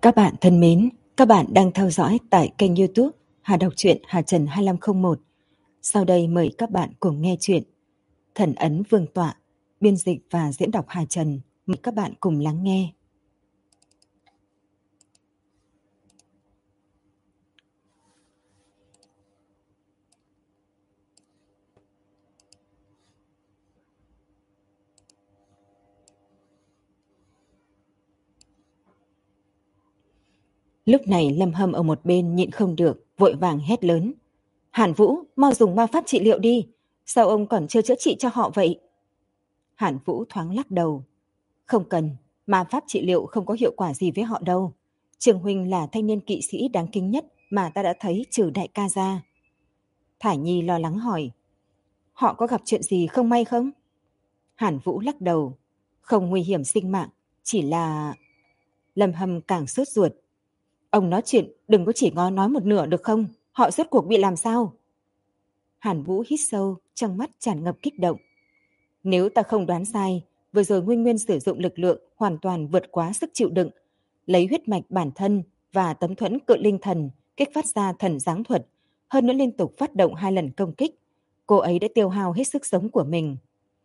Các bạn thân mến, các bạn đang theo dõi tại kênh YouTube Hà Đọc truyện Hà Trần 2501. Sau đây mời các bạn cùng nghe chuyện Thần ấn Vương tọa, biên dịch và diễn đọc Hà Trần. Mời các bạn cùng lắng nghe. Lúc này Lâm Hâm ở một bên nhịn không được, vội vàng hét lớn: Hàn Vũ, mau dùng ma pháp trị liệu đi, sao ông còn chưa chữa trị cho họ vậy? Hàn Vũ thoáng lắc đầu: Không cần, ma pháp trị liệu không có hiệu quả gì với họ đâu. Trường huynh là thanh niên kỵ sĩ đáng kính nhất mà ta đã thấy trừ đại ca ra. Thải Nhi lo lắng hỏi: Họ có gặp chuyện gì không may không? Hàn Vũ lắc đầu: Không nguy hiểm sinh mạng, chỉ là... Lâm Hâm càng sốt ruột: Ông nói chuyện đừng có chỉ nói một nửa được không? Họ rốt cuộc bị làm sao? Hàn Vũ hít sâu, trong mắt tràn ngập kích động. Nếu ta không đoán sai, vừa rồi Nguyên Nguyên sử dụng lực lượng hoàn toàn vượt quá sức chịu đựng, lấy huyết mạch bản thân và tấm thuẫn cự linh thần kích phát ra thần giáng thuật, hơn nữa liên tục phát động 2 lần công kích. Cô ấy đã tiêu hao hết sức sống của mình.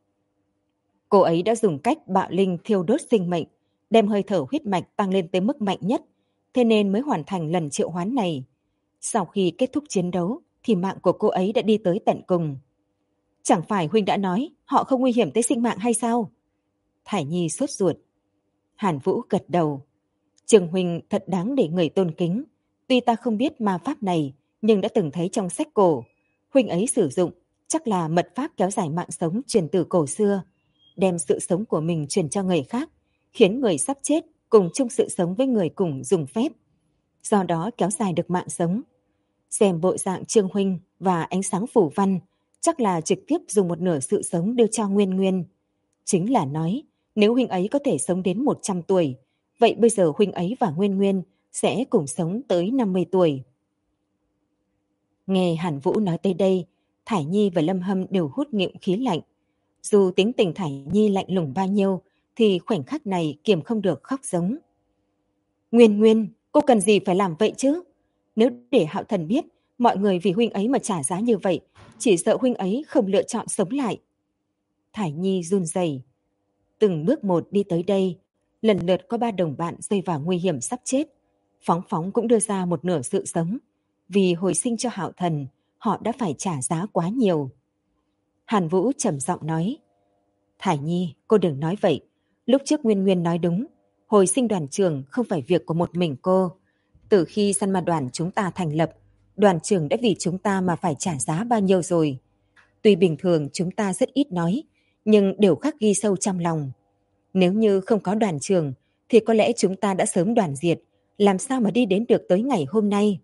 Cô ấy đã dùng cách bạo linh thiêu đốt sinh mệnh, đem hơi thở huyết mạch tăng lên tới mức mạnh nhất, thế nên mới hoàn thành lần triệu hoán này. Sau khi kết thúc chiến đấu, thì mạng của cô ấy đã đi tới tận cùng. Chẳng phải huynh đã nói họ không nguy hiểm tới sinh mạng hay sao? Thải Nhi sốt ruột. Hàn Vũ gật đầu. Trường huynh thật đáng để người tôn kính. Tuy ta không biết ma pháp này, nhưng đã từng thấy trong sách cổ. Huynh ấy sử dụng chắc là mật pháp kéo dài mạng sống truyền từ cổ xưa, đem sự sống của mình truyền cho người khác, khiến người sắp chết cùng chung sự sống với người cùng dùng phép, do đó kéo dài được mạng sống. Xem bộ dạng Trương huynh và ánh sáng phủ văn, chắc là trực tiếp dùng một nửa sự sống đưa cho Nguyên Nguyên. Chính là nói, nếu huynh ấy có thể sống đến 100 tuổi, vậy bây giờ huynh ấy và Nguyên Nguyên sẽ cùng sống tới 50 tuổi. Nghe Hàn Vũ nói tới đây, Thải Nhi và Lâm Hâm đều hút ngụm khí lạnh. Dù tính tình Thải Nhi lạnh lùng bao nhiêu, thì khoảnh khắc này kiềm không được khóc giống. Nguyên Nguyên, cô cần gì phải làm vậy chứ? Nếu để Hạo Thần biết mọi người vì huynh ấy mà trả giá như vậy, chỉ sợ huynh ấy không lựa chọn sống lại. Thải Nhi run rẩy, từng bước một đi tới đây. Lần lượt có 3 đồng bạn rơi vào nguy hiểm sắp chết. Phóng Phóng cũng đưa ra một nửa sự sống. Vì hồi sinh cho Hạo Thần, họ đã phải trả giá quá nhiều. Hàn Vũ trầm giọng nói: Thải Nhi, cô đừng nói vậy. Lúc trước Nguyên Nguyên nói đúng, hồi sinh đoàn trưởng không phải việc của một mình cô. Từ khi săn ma đoàn chúng ta thành lập, đoàn trưởng đã vì chúng ta mà phải trả giá bao nhiêu rồi. Tuy bình thường chúng ta rất ít nói, nhưng đều khắc ghi sâu trong lòng. Nếu như không có đoàn trưởng, thì có lẽ chúng ta đã sớm đoàn diệt, làm sao mà đi đến được tới ngày hôm nay.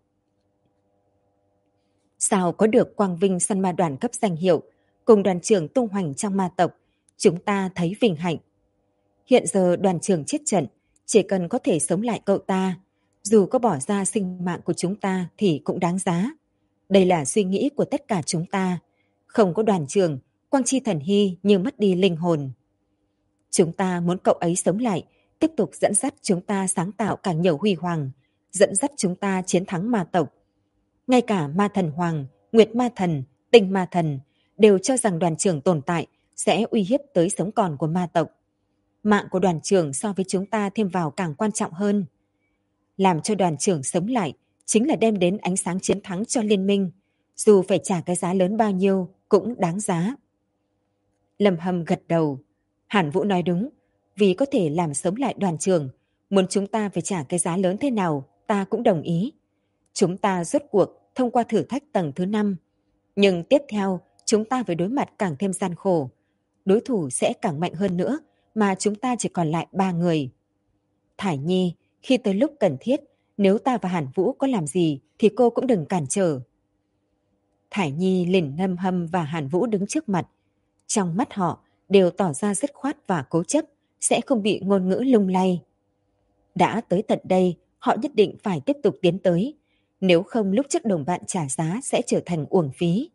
Sao có được quang vinh săn ma đoàn cấp danh hiệu, cùng đoàn trưởng tung hoành trong ma tộc, chúng ta thấy vinh hạnh. Hiện giờ đoàn trưởng chết trận, chỉ cần có thể sống lại cậu ta, dù có bỏ ra sinh mạng của chúng ta thì cũng đáng giá. Đây là suy nghĩ của tất cả chúng ta. Không có đoàn trưởng, Quang Chi Thần Hy như mất đi linh hồn. Chúng ta muốn cậu ấy sống lại, tiếp tục dẫn dắt chúng ta sáng tạo càng nhiều huy hoàng, dẫn dắt chúng ta chiến thắng ma tộc. Ngay cả ma thần hoàng, nguyệt ma thần, tinh ma thần đều cho rằng đoàn trưởng tồn tại sẽ uy hiếp tới sống còn của ma tộc. Mạng của đoàn trưởng so với chúng ta thêm vào càng quan trọng hơn. Làm cho đoàn trưởng sống lại chính là đem đến ánh sáng chiến thắng cho liên minh, dù phải trả cái giá lớn bao nhiêu cũng đáng giá. Lâm Hâm gật đầu. Hàn Vũ nói đúng, vì có thể làm sống lại đoàn trưởng, muốn chúng ta phải trả cái giá lớn thế nào, ta cũng đồng ý. Chúng ta rốt cuộc thông qua thử thách tầng thứ 5, nhưng tiếp theo chúng ta phải đối mặt càng thêm gian khổ. Đối thủ sẽ càng mạnh hơn nữa, mà chúng ta chỉ còn lại 3 người. Thải Nhi, khi tới lúc cần thiết, nếu ta và Hàn Vũ có làm gì thì cô cũng đừng cản trở. Thải Nhi liền Lâm Hâm và Hàn Vũ đứng trước mặt. Trong mắt họ đều tỏ ra dứt khoát và cố chấp, sẽ không bị ngôn ngữ lung lay. Đã tới tận đây, họ nhất định phải tiếp tục tiến tới. Nếu không lúc trước đồng bạn trả giá sẽ trở thành uổng phí.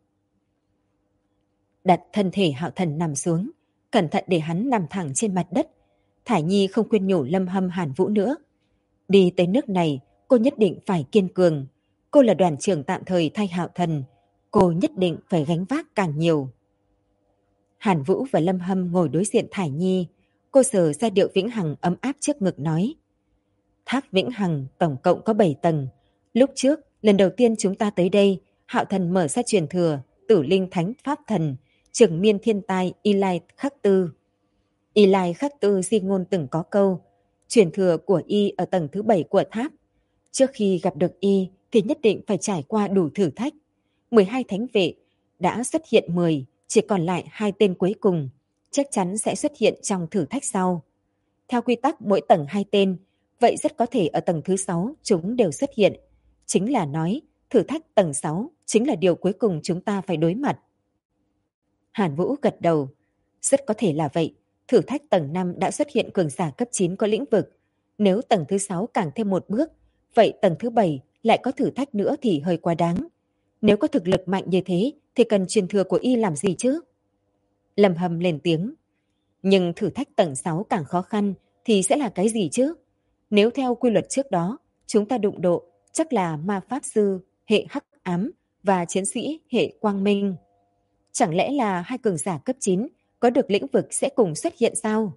Đặt thân thể Hạo Thần nằm xuống, cẩn thận để hắn nằm thẳng trên mặt đất. Thải Nhi không khuyên nhủ Lâm Hâm Hàn Vũ nữa. Đi tới nước này, cô nhất định phải kiên cường. Cô là đoàn trưởng tạm thời thay Hạo Thần. Cô nhất định phải gánh vác càng nhiều. Hàn Vũ và Lâm Hâm ngồi đối diện Thải Nhi. Cô sờ ra điệu Vĩnh Hằng ấm áp trước ngực nói. Tháp Vĩnh Hằng tổng cộng có 7 tầng. Lúc trước, lần đầu tiên chúng ta tới đây, Hạo Thần mở ra truyền thừa, Tử Linh Thánh Pháp Thần, Trường Miên Thiên Tai Y Lai Khắc Tư. Y Lai Khắc Tư di ngôn từng có câu, truyền thừa của Y ở tầng thứ 7 của tháp. Trước khi gặp được Y thì nhất định phải trải qua đủ thử thách. 12 thánh vệ đã xuất hiện 10, chỉ còn lại 2 tên cuối cùng, chắc chắn sẽ xuất hiện trong thử thách sau. Theo quy tắc mỗi tầng 2 tên, vậy rất có thể ở tầng thứ 6 chúng đều xuất hiện. Chính là nói, thử thách tầng 6 chính là điều cuối cùng chúng ta phải đối mặt. Hàn Vũ gật đầu. Rất có thể là vậy. Thử thách tầng 5 đã xuất hiện cường giả cấp 9 có lĩnh vực. Nếu tầng thứ 6 càng thêm một bước, vậy tầng thứ 7 lại có thử thách nữa thì hơi quá đáng. Nếu có thực lực mạnh như thế thì cần truyền thừa của Y làm gì chứ? Lâm Hâm lên tiếng. Nhưng thử thách tầng 6 càng khó khăn thì sẽ là cái gì chứ? Nếu theo quy luật trước đó, chúng ta đụng độ chắc là ma pháp sư hệ hắc ám và chiến sĩ hệ quang minh. Chẳng lẽ là 2 cường giả cấp 9 có được lĩnh vực sẽ cùng xuất hiện sao?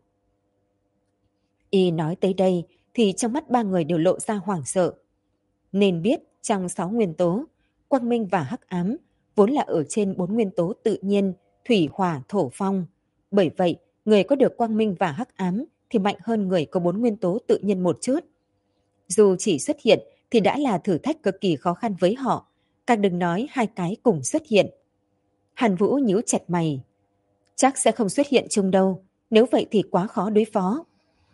Y nói tới đây thì trong mắt 3 người đều lộ ra hoảng sợ. Nên biết trong 6 nguyên tố, quang minh và hắc ám vốn là ở trên 4 nguyên tố tự nhiên, thủy, hỏa, thổ, phong. Bởi vậy, người có được quang minh và hắc ám thì mạnh hơn người có 4 nguyên tố tự nhiên một chút. Dù chỉ xuất hiện thì đã là thử thách cực kỳ khó khăn với họ, càng đừng nói 2 cái cùng xuất hiện. Hàn Vũ nhíu chặt mày. Chắc sẽ không xuất hiện chung đâu, nếu vậy thì quá khó đối phó.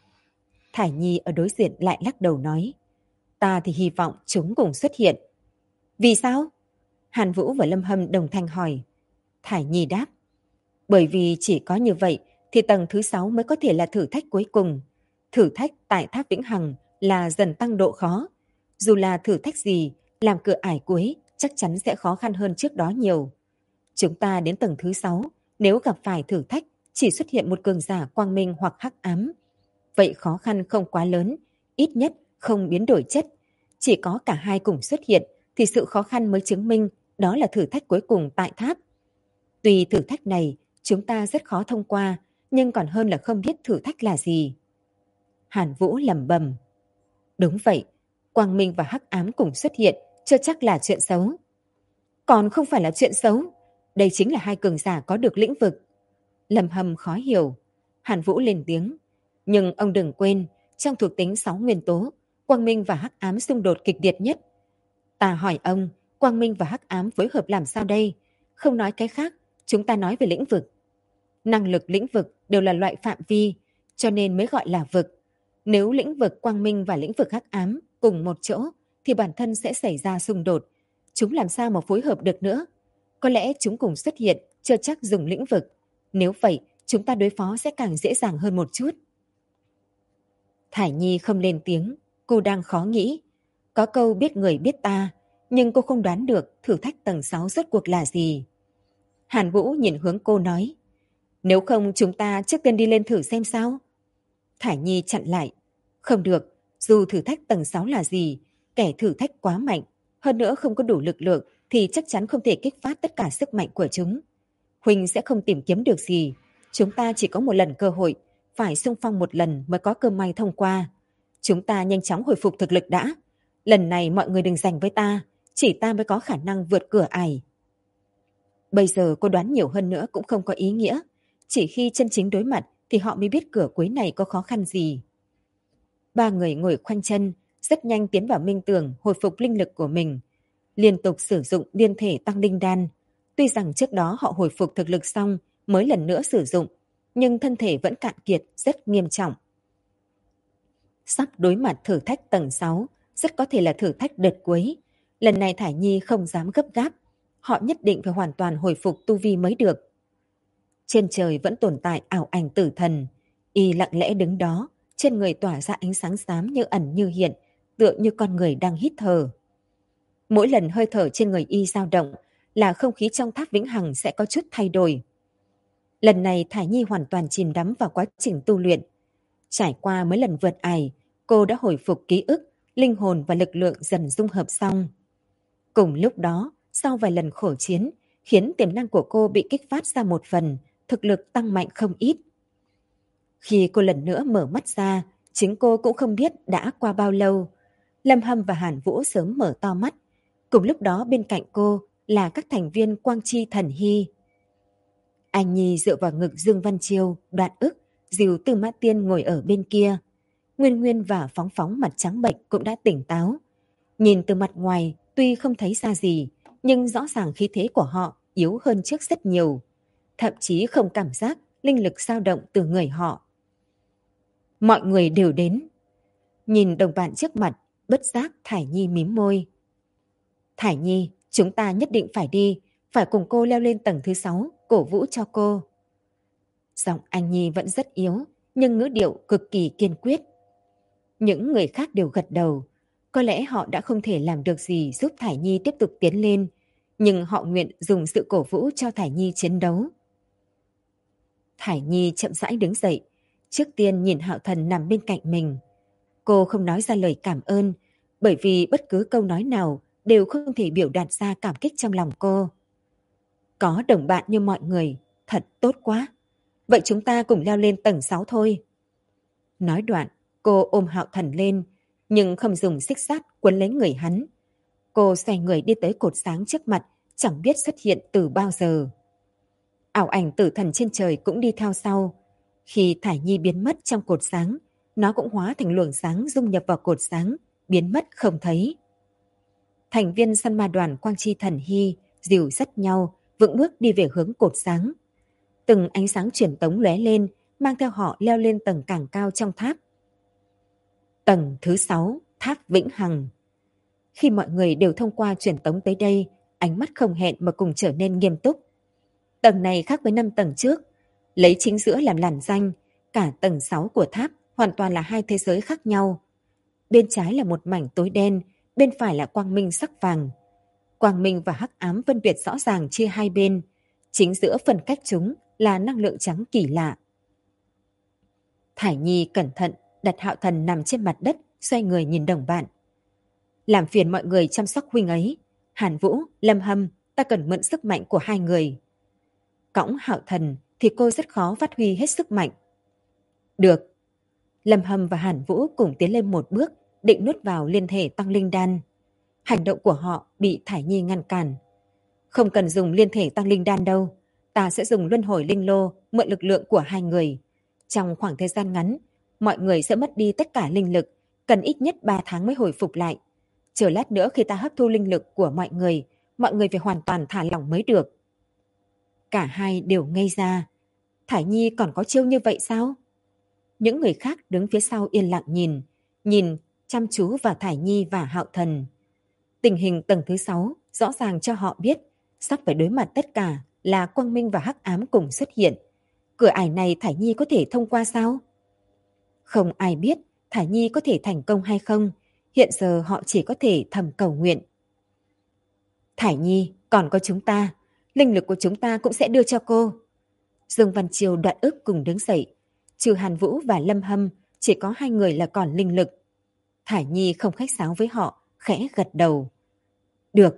Thải Nhi ở đối diện lại lắc đầu nói. Ta thì hy vọng chúng cùng xuất hiện. Vì sao? Hàn Vũ và Lâm Hâm đồng thanh hỏi. Thải Nhi đáp. Bởi vì chỉ có như vậy thì tầng thứ 6 mới có thể là thử thách cuối cùng. Thử thách tại tháp Vĩnh Hằng là dần tăng độ khó. Dù là thử thách gì, làm cửa ải cuối chắc chắn sẽ khó khăn hơn trước đó nhiều. Chúng ta đến tầng thứ 6, nếu gặp phải thử thách chỉ xuất hiện một cường giả quang minh hoặc hắc ám. Vậy khó khăn không quá lớn, ít nhất không biến đổi chất. Chỉ có cả hai cùng xuất hiện thì sự khó khăn mới chứng minh đó là thử thách cuối cùng tại tháp. Tuy thử thách này chúng ta rất khó thông qua, nhưng còn hơn là không biết thử thách là gì. Hàn Vũ lẩm bẩm. Đúng vậy, quang minh và hắc ám cùng xuất hiện chưa chắc là chuyện xấu. Còn không phải là chuyện xấu, đây chính là 2 cường giả có được lĩnh vực. Lâm Hâm khó hiểu. Hàn Vũ lên tiếng. Nhưng ông đừng quên, trong thuộc tính 6 nguyên tố, quang minh và hắc ám xung đột kịch liệt nhất. Ta hỏi ông, quang minh và hắc ám phối hợp làm sao đây? Không nói cái khác, chúng ta nói về lĩnh vực. Năng lực lĩnh vực đều là loại phạm vi, cho nên mới gọi là vực. Nếu lĩnh vực quang minh và lĩnh vực hắc ám cùng một chỗ, thì bản thân sẽ xảy ra xung đột. Chúng làm sao mà phối hợp được nữa? Có lẽ chúng cùng xuất hiện, chưa chắc dùng lĩnh vực. Nếu vậy, chúng ta đối phó sẽ càng dễ dàng hơn một chút. Thải Nhi không lên tiếng, cô đang khó nghĩ. Có câu biết người biết ta, nhưng cô không đoán được thử thách tầng 6 rốt cuộc là gì. Hàn Vũ nhìn hướng cô nói, nếu không chúng ta trước tiên đi lên thử xem sao. Thải Nhi chặn lại, không được, dù thử thách tầng 6 là gì, kẻ thử thách quá mạnh, hơn nữa không có đủ lực lượng thì chắc chắn không thể kích phát tất cả sức mạnh của chúng. Huynh sẽ không tìm kiếm được gì, chúng ta chỉ có một lần cơ hội, phải xung phong một lần mới có cơ may thông qua. Chúng ta nhanh chóng hồi phục thực lực đã. Lần này mọi người đừng giành với ta, chỉ ta mới có khả năng vượt cửa ải. Bây giờ cô đoán nhiều hơn nữa cũng không có ý nghĩa. Chỉ khi chân chính đối mặt thì họ mới biết cửa cuối này có khó khăn gì. 3 người ngồi khoanh chân, rất nhanh tiến vào minh tưởng hồi phục linh lực của mình. Liên tục sử dụng liên thể tăng linh đan. Tuy rằng trước đó họ hồi phục thực lực xong mới lần nữa sử dụng, nhưng thân thể vẫn cạn kiệt rất nghiêm trọng. Sắp đối mặt thử thách tầng 6, rất có thể là thử thách đợt cuối. Lần này Thải Nhi không dám gấp gáp, họ nhất định phải hoàn toàn hồi phục tu vi mới được. Trên trời vẫn tồn tại ảo ảnh tử thần, y lặng lẽ đứng đó, trên người tỏa ra ánh sáng xám như ẩn như hiện, tựa như con người đang hít thở. Mỗi lần hơi thở trên người y dao động là không khí trong tháp Vĩnh Hằng sẽ có chút thay đổi. Lần này Thải Nhi hoàn toàn chìm đắm vào quá trình tu luyện. Trải qua mấy lần vượt ải, cô đã hồi phục ký ức linh hồn và lực lượng dần dung hợp xong. Cùng lúc đó, sau vài lần khổ chiến, khiến tiềm năng của cô bị kích phát ra một phần, thực lực tăng mạnh không ít. Khi cô lần nữa mở mắt ra, chính cô cũng không biết đã qua bao lâu. Lâm Hâm và Hàn Vũ sớm mở to mắt. Cùng lúc đó bên cạnh cô là các thành viên Quang Chi Thần Hy. Anh Nhi dựa vào ngực Dương Văn Chiêu, Đoạn Ức, dìu Tư Mã Tiên ngồi ở bên kia. Nguyên Nguyên và Phóng Phóng mặt trắng bệch cũng đã tỉnh táo. Nhìn từ mặt ngoài tuy không thấy ra gì, nhưng rõ ràng khí thế của họ yếu hơn trước rất nhiều. Thậm chí không cảm giác linh lực dao động từ người họ. Mọi người đều đến. Nhìn đồng bạn trước mặt, bất giác Thải Nhi mím môi. Thải Nhi, chúng ta nhất định phải đi, phải cùng cô leo lên tầng thứ 6, cổ vũ cho cô. Giọng anh Nhi vẫn rất yếu, nhưng ngữ điệu cực kỳ kiên quyết. Những người khác đều gật đầu. Có lẽ họ đã không thể làm được gì giúp Thải Nhi tiếp tục tiến lên, nhưng họ nguyện dùng sự cổ vũ cho Thải Nhi chiến đấu. Thải Nhi chậm rãi đứng dậy, trước tiên nhìn Hạo Thần nằm bên cạnh mình. Cô không nói ra lời cảm ơn, bởi vì bất cứ câu nói nào đều không thể biểu đạt ra cảm kích trong lòng cô. Có đồng bạn như mọi người, thật tốt quá. Vậy chúng ta cùng leo lên tầng 6 thôi. Nói đoạn, cô ôm Hạo Thần lên, nhưng không dùng xích sắt quấn lấy người hắn. Cô xoay người đi tới cột sáng trước mặt, chẳng biết xuất hiện từ bao giờ. Ảo ảnh tử thần trên trời cũng đi theo sau. Khi Thải Nhi biến mất trong cột sáng, nó cũng hóa thành luồng sáng dung nhập vào cột sáng, biến mất không thấy. Thành viên săn ma đoàn Quang Chi Thần Hy dìu dắt nhau, vững bước đi về hướng cột sáng. Từng ánh sáng truyền tống lóe lên, mang theo họ leo lên tầng càng cao trong tháp. Tầng thứ 6, tháp Vĩnh Hằng. Khi mọi người đều thông qua truyền tống tới đây, ánh mắt không hẹn mà cùng trở nên nghiêm túc. Tầng này khác với 5 tầng trước, lấy chính giữa làm làn danh, cả tầng 6 của tháp hoàn toàn là hai thế giới khác nhau. Bên trái là một mảnh tối đen, bên phải là quang minh sắc vàng. Quang minh và hắc ám phân biệt rõ ràng chia hai bên, chính giữa phân cách chúng là năng lượng trắng kỳ lạ. Thải Nhi cẩn thận đặt Hạo Thần nằm trên mặt đất, xoay người nhìn đồng bạn. Làm phiền mọi người chăm sóc huynh ấy. Hàn Vũ, Lâm Hâm, ta cần mượn sức mạnh của hai người. Cõng Hạo Thần thì cô rất khó phát huy hết sức mạnh. Được. Lâm Hâm và Hàn Vũ cùng tiến lên một bước, định nuốt vào liên thể tăng linh đan. Hành động của họ bị Thải Nhi ngăn cản. Không cần dùng liên thể tăng linh đan đâu. Ta sẽ dùng luân hồi linh lô mượn lực lượng của hai người. Trong khoảng thời gian ngắn, mọi người sẽ mất đi tất cả linh lực, cần ít nhất 3 tháng mới hồi phục lại. Chờ lát nữa khi ta hấp thu linh lực của mọi người phải hoàn toàn thả lỏng mới được. Cả hai đều ngây ra. Thải Nhi còn có chiêu như vậy sao? Những người khác đứng phía sau yên lặng nhìn chăm chú vào Thải Nhi và Hạo Thần. Tình hình tầng thứ 6 rõ ràng cho họ biết sắp phải đối mặt tất cả là quang minh và hắc ám cùng xuất hiện. Cửa ải này Thải Nhi có thể thông qua sao? Không ai biết Thải Nhi có thể thành công hay không. Hiện giờ họ chỉ có thể thầm cầu nguyện. Thải Nhi, còn có chúng ta. Linh lực của chúng ta cũng sẽ đưa cho cô. Dương Văn Chiêu, Đoạn Ức cùng đứng dậy. Trừ Hàn Vũ và Lâm Hâm, chỉ có hai người là còn linh lực. Thải Nhi không khách sáo với họ, khẽ gật đầu. Được.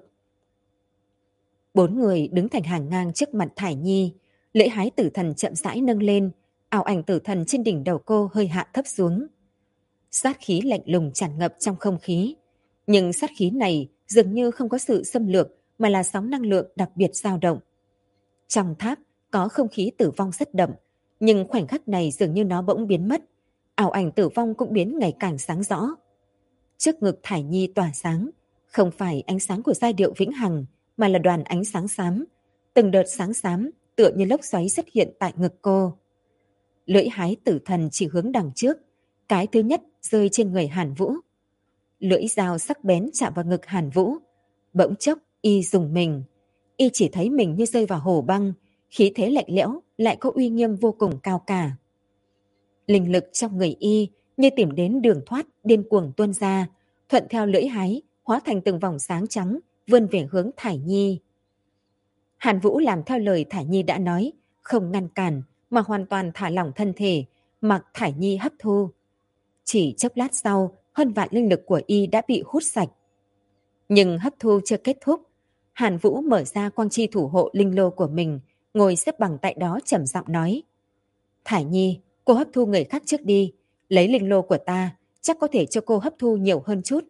4 người đứng thành hàng ngang trước mặt Thải Nhi. Lễ hái tử thần chậm rãi nâng lên. Ảo ảnh tử thần trên đỉnh đầu cô hơi hạ thấp xuống. Sát khí lạnh lùng tràn ngập trong không khí. Nhưng sát khí này dường như không có sự xâm lược mà là sóng năng lượng đặc biệt dao động. Trong tháp có không khí tử vong rất đậm, nhưng khoảnh khắc này dường như nó bỗng biến mất. Ảo ảnh tử vong cũng biến ngày càng sáng rõ. Trước ngực Thải Nhi tỏa sáng, không phải ánh sáng của giai điệu vĩnh hằng, mà là đoàn ánh sáng xám. Từng đợt sáng xám tựa như lốc xoáy xuất hiện tại ngực cô. Lưỡi hái tử thần chỉ hướng đằng trước, cái thứ nhất rơi trên người Hàn Vũ. Lưỡi dao sắc bén chạm vào ngực Hàn Vũ. Bỗng chốc y rùng mình. Y chỉ thấy mình như rơi vào hồ băng, khí thế lạnh lẽo lại có uy nghiêm vô cùng cao cả. Linh lực trong người y như tìm đến đường thoát điên cuồng tuôn ra, thuận theo lưỡi hái hóa thành từng vòng sáng trắng vươn về hướng Thải Nhi. Hàn Vũ làm theo lời Thải Nhi đã nói, không ngăn cản mà hoàn toàn thả lỏng thân thể, mặc Thải Nhi hấp thu. Chỉ chốc lát sau, hơn vạn linh lực của y đã bị hút sạch. Nhưng hấp thu chưa kết thúc, Hàn Vũ mở ra quang chi thủ hộ linh lô của mình, ngồi xếp bằng tại đó trầm giọng nói. Thải Nhi, cô hấp thu người khác trước đi, lấy linh lô của ta, chắc có thể cho cô hấp thu nhiều hơn chút.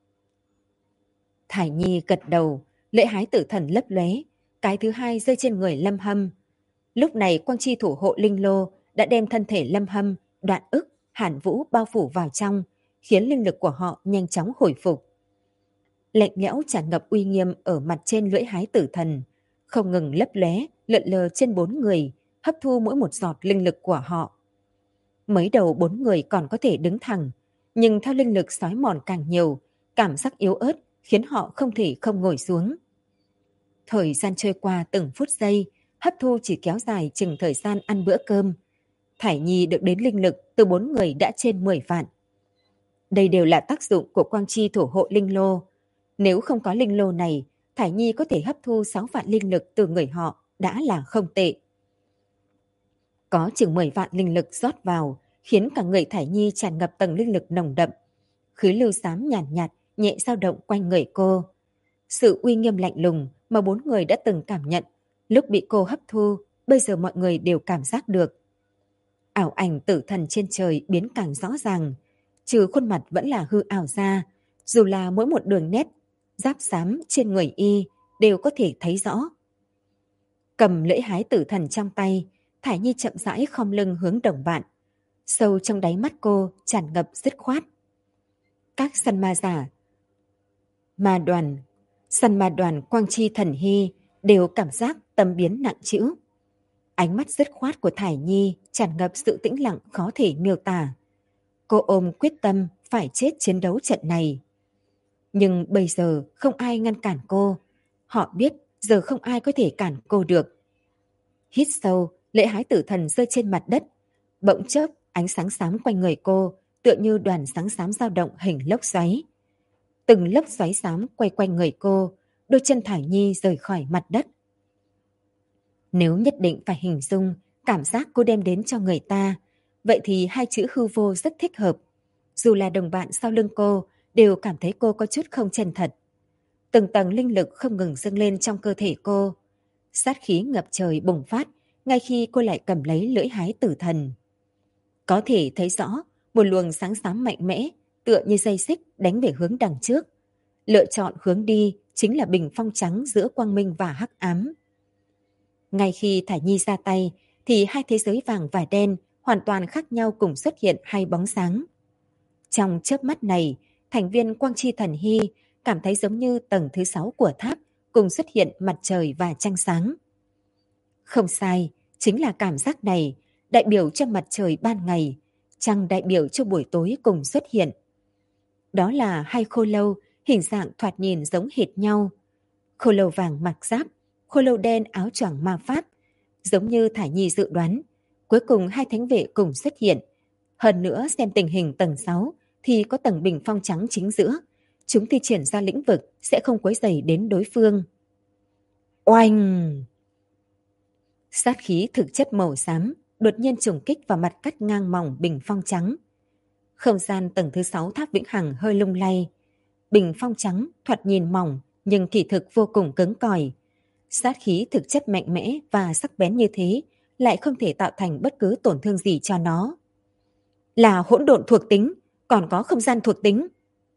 Thải Nhi gật đầu, lễ hái tử thần lấp lóe, cái thứ hai rơi trên người Lâm Hâm. Lúc này quang chi thủ hộ linh lô đã đem thân thể Lâm Hâm, Đoạn Ức, Hàn Vũ bao phủ vào trong, khiến linh lực của họ nhanh chóng hồi phục. Lạnh lẽo tràn ngập uy nghiêm ở mặt trên lưỡi hái tử thần, không ngừng lấp lóe, lượn lờ trên 4 người, hấp thu mỗi một giọt linh lực của họ. Mới đầu 4 người còn có thể đứng thẳng, nhưng theo linh lực xói mòn càng nhiều, cảm giác yếu ớt khiến họ không thể không ngồi xuống. Thời gian trôi qua từng phút giây, hấp thu chỉ kéo dài chừng thời gian ăn bữa cơm. Thải Nhi được đến linh lực từ 4 người đã trên 10 vạn. Đây đều là tác dụng của quang chi thủ hộ linh lô. Nếu không có linh lô này, Thải Nhi có thể hấp thu 6 vạn linh lực từ người họ đã là không tệ. Có chừng 10 vạn linh lực rót vào, khiến cả người Thải Nhi tràn ngập tầng linh lực nồng đậm. Khí lưu xám nhàn nhạt, nhẹ dao động quanh người cô. Sự uy nghiêm lạnh lùng mà 4 người đã từng cảm nhận, lúc bị cô hấp thu, bây giờ mọi người đều cảm giác được. Ảo ảnh tử thần trên trời biến càng rõ ràng, trừ khuôn mặt vẫn là hư ảo ra, dù là mỗi một đường nét, giáp xám trên người y đều có thể thấy rõ. Cầm lưỡi hái tử thần trong tay, Thải Nhi chậm rãi khom lưng hướng đồng bạn. Sâu trong đáy mắt cô tràn ngập dứt khoát. Các săn ma giả, săn ma đoàn Quang Chi Thần Hy đều cảm giác tâm biến nặng trĩu. Ánh mắt dứt khoát của Thải Nhi tràn ngập sự tĩnh lặng khó thể miêu tả. Cô ôm quyết tâm phải chết chiến đấu trận này. Nhưng bây giờ không ai ngăn cản cô. Họ biết giờ không ai có thể cản cô được. Hít sâu, lễ hái tử thần rơi trên mặt đất. Bỗng chớp, ánh sáng xám quanh người cô tựa như đoàn sáng xám dao động hình lốc xoáy. Từng lốc xoáy xám quay quanh người cô, đôi chân Thải Nhi rời khỏi mặt đất. Nếu nhất định phải hình dung cảm giác cô đem đến cho người ta, vậy thì hai chữ hư vô rất thích hợp. Dù là đồng bạn sau lưng cô, đều cảm thấy cô có chút không chân thật. Từng tầng linh lực không ngừng dâng lên trong cơ thể cô. Sát khí ngập trời bùng phát, ngay khi cô lại cầm lấy lưỡi hái tử thần. Có thể thấy rõ, một luồng sáng xám mạnh mẽ, tựa như dây xích đánh về hướng đằng trước. Lựa chọn hướng đi chính là bình phong trắng giữa quang minh và hắc ám. Ngay khi Thải Nhi ra tay, thì hai thế giới vàng và đen hoàn toàn khác nhau cùng xuất hiện hai bóng sáng. Trong chớp mắt này, thành viên Quang Chi Thần Hy cảm thấy giống như tầng thứ 6 của tháp cùng xuất hiện mặt trời và trăng sáng. Không sai, chính là cảm giác này, đại biểu cho mặt trời ban ngày, trăng đại biểu cho buổi tối cùng xuất hiện. Đó là hai khô lâu, hình dạng thoạt nhìn giống hệt nhau. Khô lâu vàng mặc giáp, khô lâu đen áo choàng ma pháp. Giống như Thải Nhi dự đoán, cuối cùng hai thánh vệ cùng xuất hiện. Hơn nữa xem tình hình tầng 6 thì có tầng bình phong trắng chính giữa. Chúng thi triển ra lĩnh vực sẽ không quấy rầy đến đối phương. Oanh! Sát khí thực chất màu xám đột nhiên trùng kích vào mặt cắt ngang mỏng bình phong trắng. Không gian tầng thứ 6 tháp Vĩnh Hằng hơi lung lay. Bình phong trắng thoạt nhìn mỏng nhưng kỳ thực vô cùng cứng cỏi. Sát khí thực chất mạnh mẽ và sắc bén như thế lại không thể tạo thành bất cứ tổn thương gì cho nó. Là hỗn độn thuộc tính, còn có không gian thuộc tính.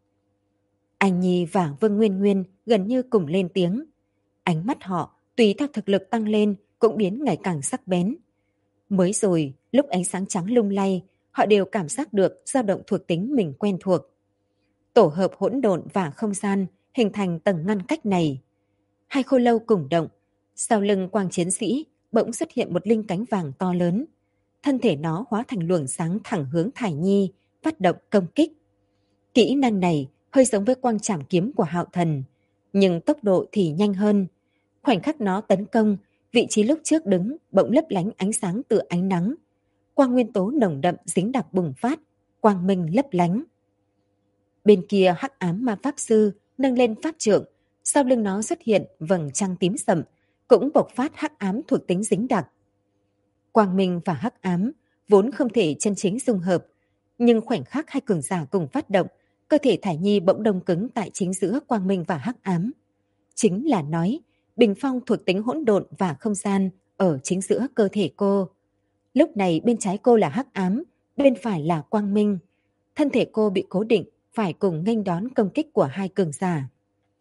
Anh Nhi và Vương Nguyên Nguyên gần như cùng lên tiếng. Ánh mắt họ tùy theo thực lực tăng lên cũng biến ngày càng sắc bén. Mới rồi, lúc ánh sáng trắng lung lay, họ đều cảm giác được dao động thuộc tính mình quen thuộc. Tổ hợp hỗn độn và không gian hình thành tầng ngăn cách này. Hai khô lâu cùng động, sau lưng quang chiến sĩ bỗng xuất hiện một linh cánh vàng to lớn. Thân thể nó hóa thành luồng sáng thẳng hướng Thải Nhi, phát động công kích. Kỹ năng này hơi giống với quang trảm kiếm của Hạo Thần, nhưng tốc độ thì nhanh hơn. Khoảnh khắc nó tấn công, vị trí lúc trước đứng bỗng lấp lánh ánh sáng từ ánh nắng. Quang nguyên tố nồng đậm dính đặc bùng phát, quang minh lấp lánh. Bên kia hắc ám ma pháp sư nâng lên pháp trượng, sau lưng nó xuất hiện vầng trăng tím sậm, cũng bộc phát hắc ám thuộc tính dính đặc. Quang minh và hắc ám vốn không thể chân chính dung hợp, nhưng khoảnh khắc hai cường giả cùng phát động, cơ thể Thải Nhi bỗng đông cứng tại chính giữa quang minh và hắc ám. Chính là nói, bình phong thuộc tính hỗn độn và không gian ở chính giữa cơ thể cô. Lúc này bên trái cô là hắc ám, bên phải là quang minh. Thân thể cô bị cố định, phải cùng nghênh đón công kích của hai cường giả.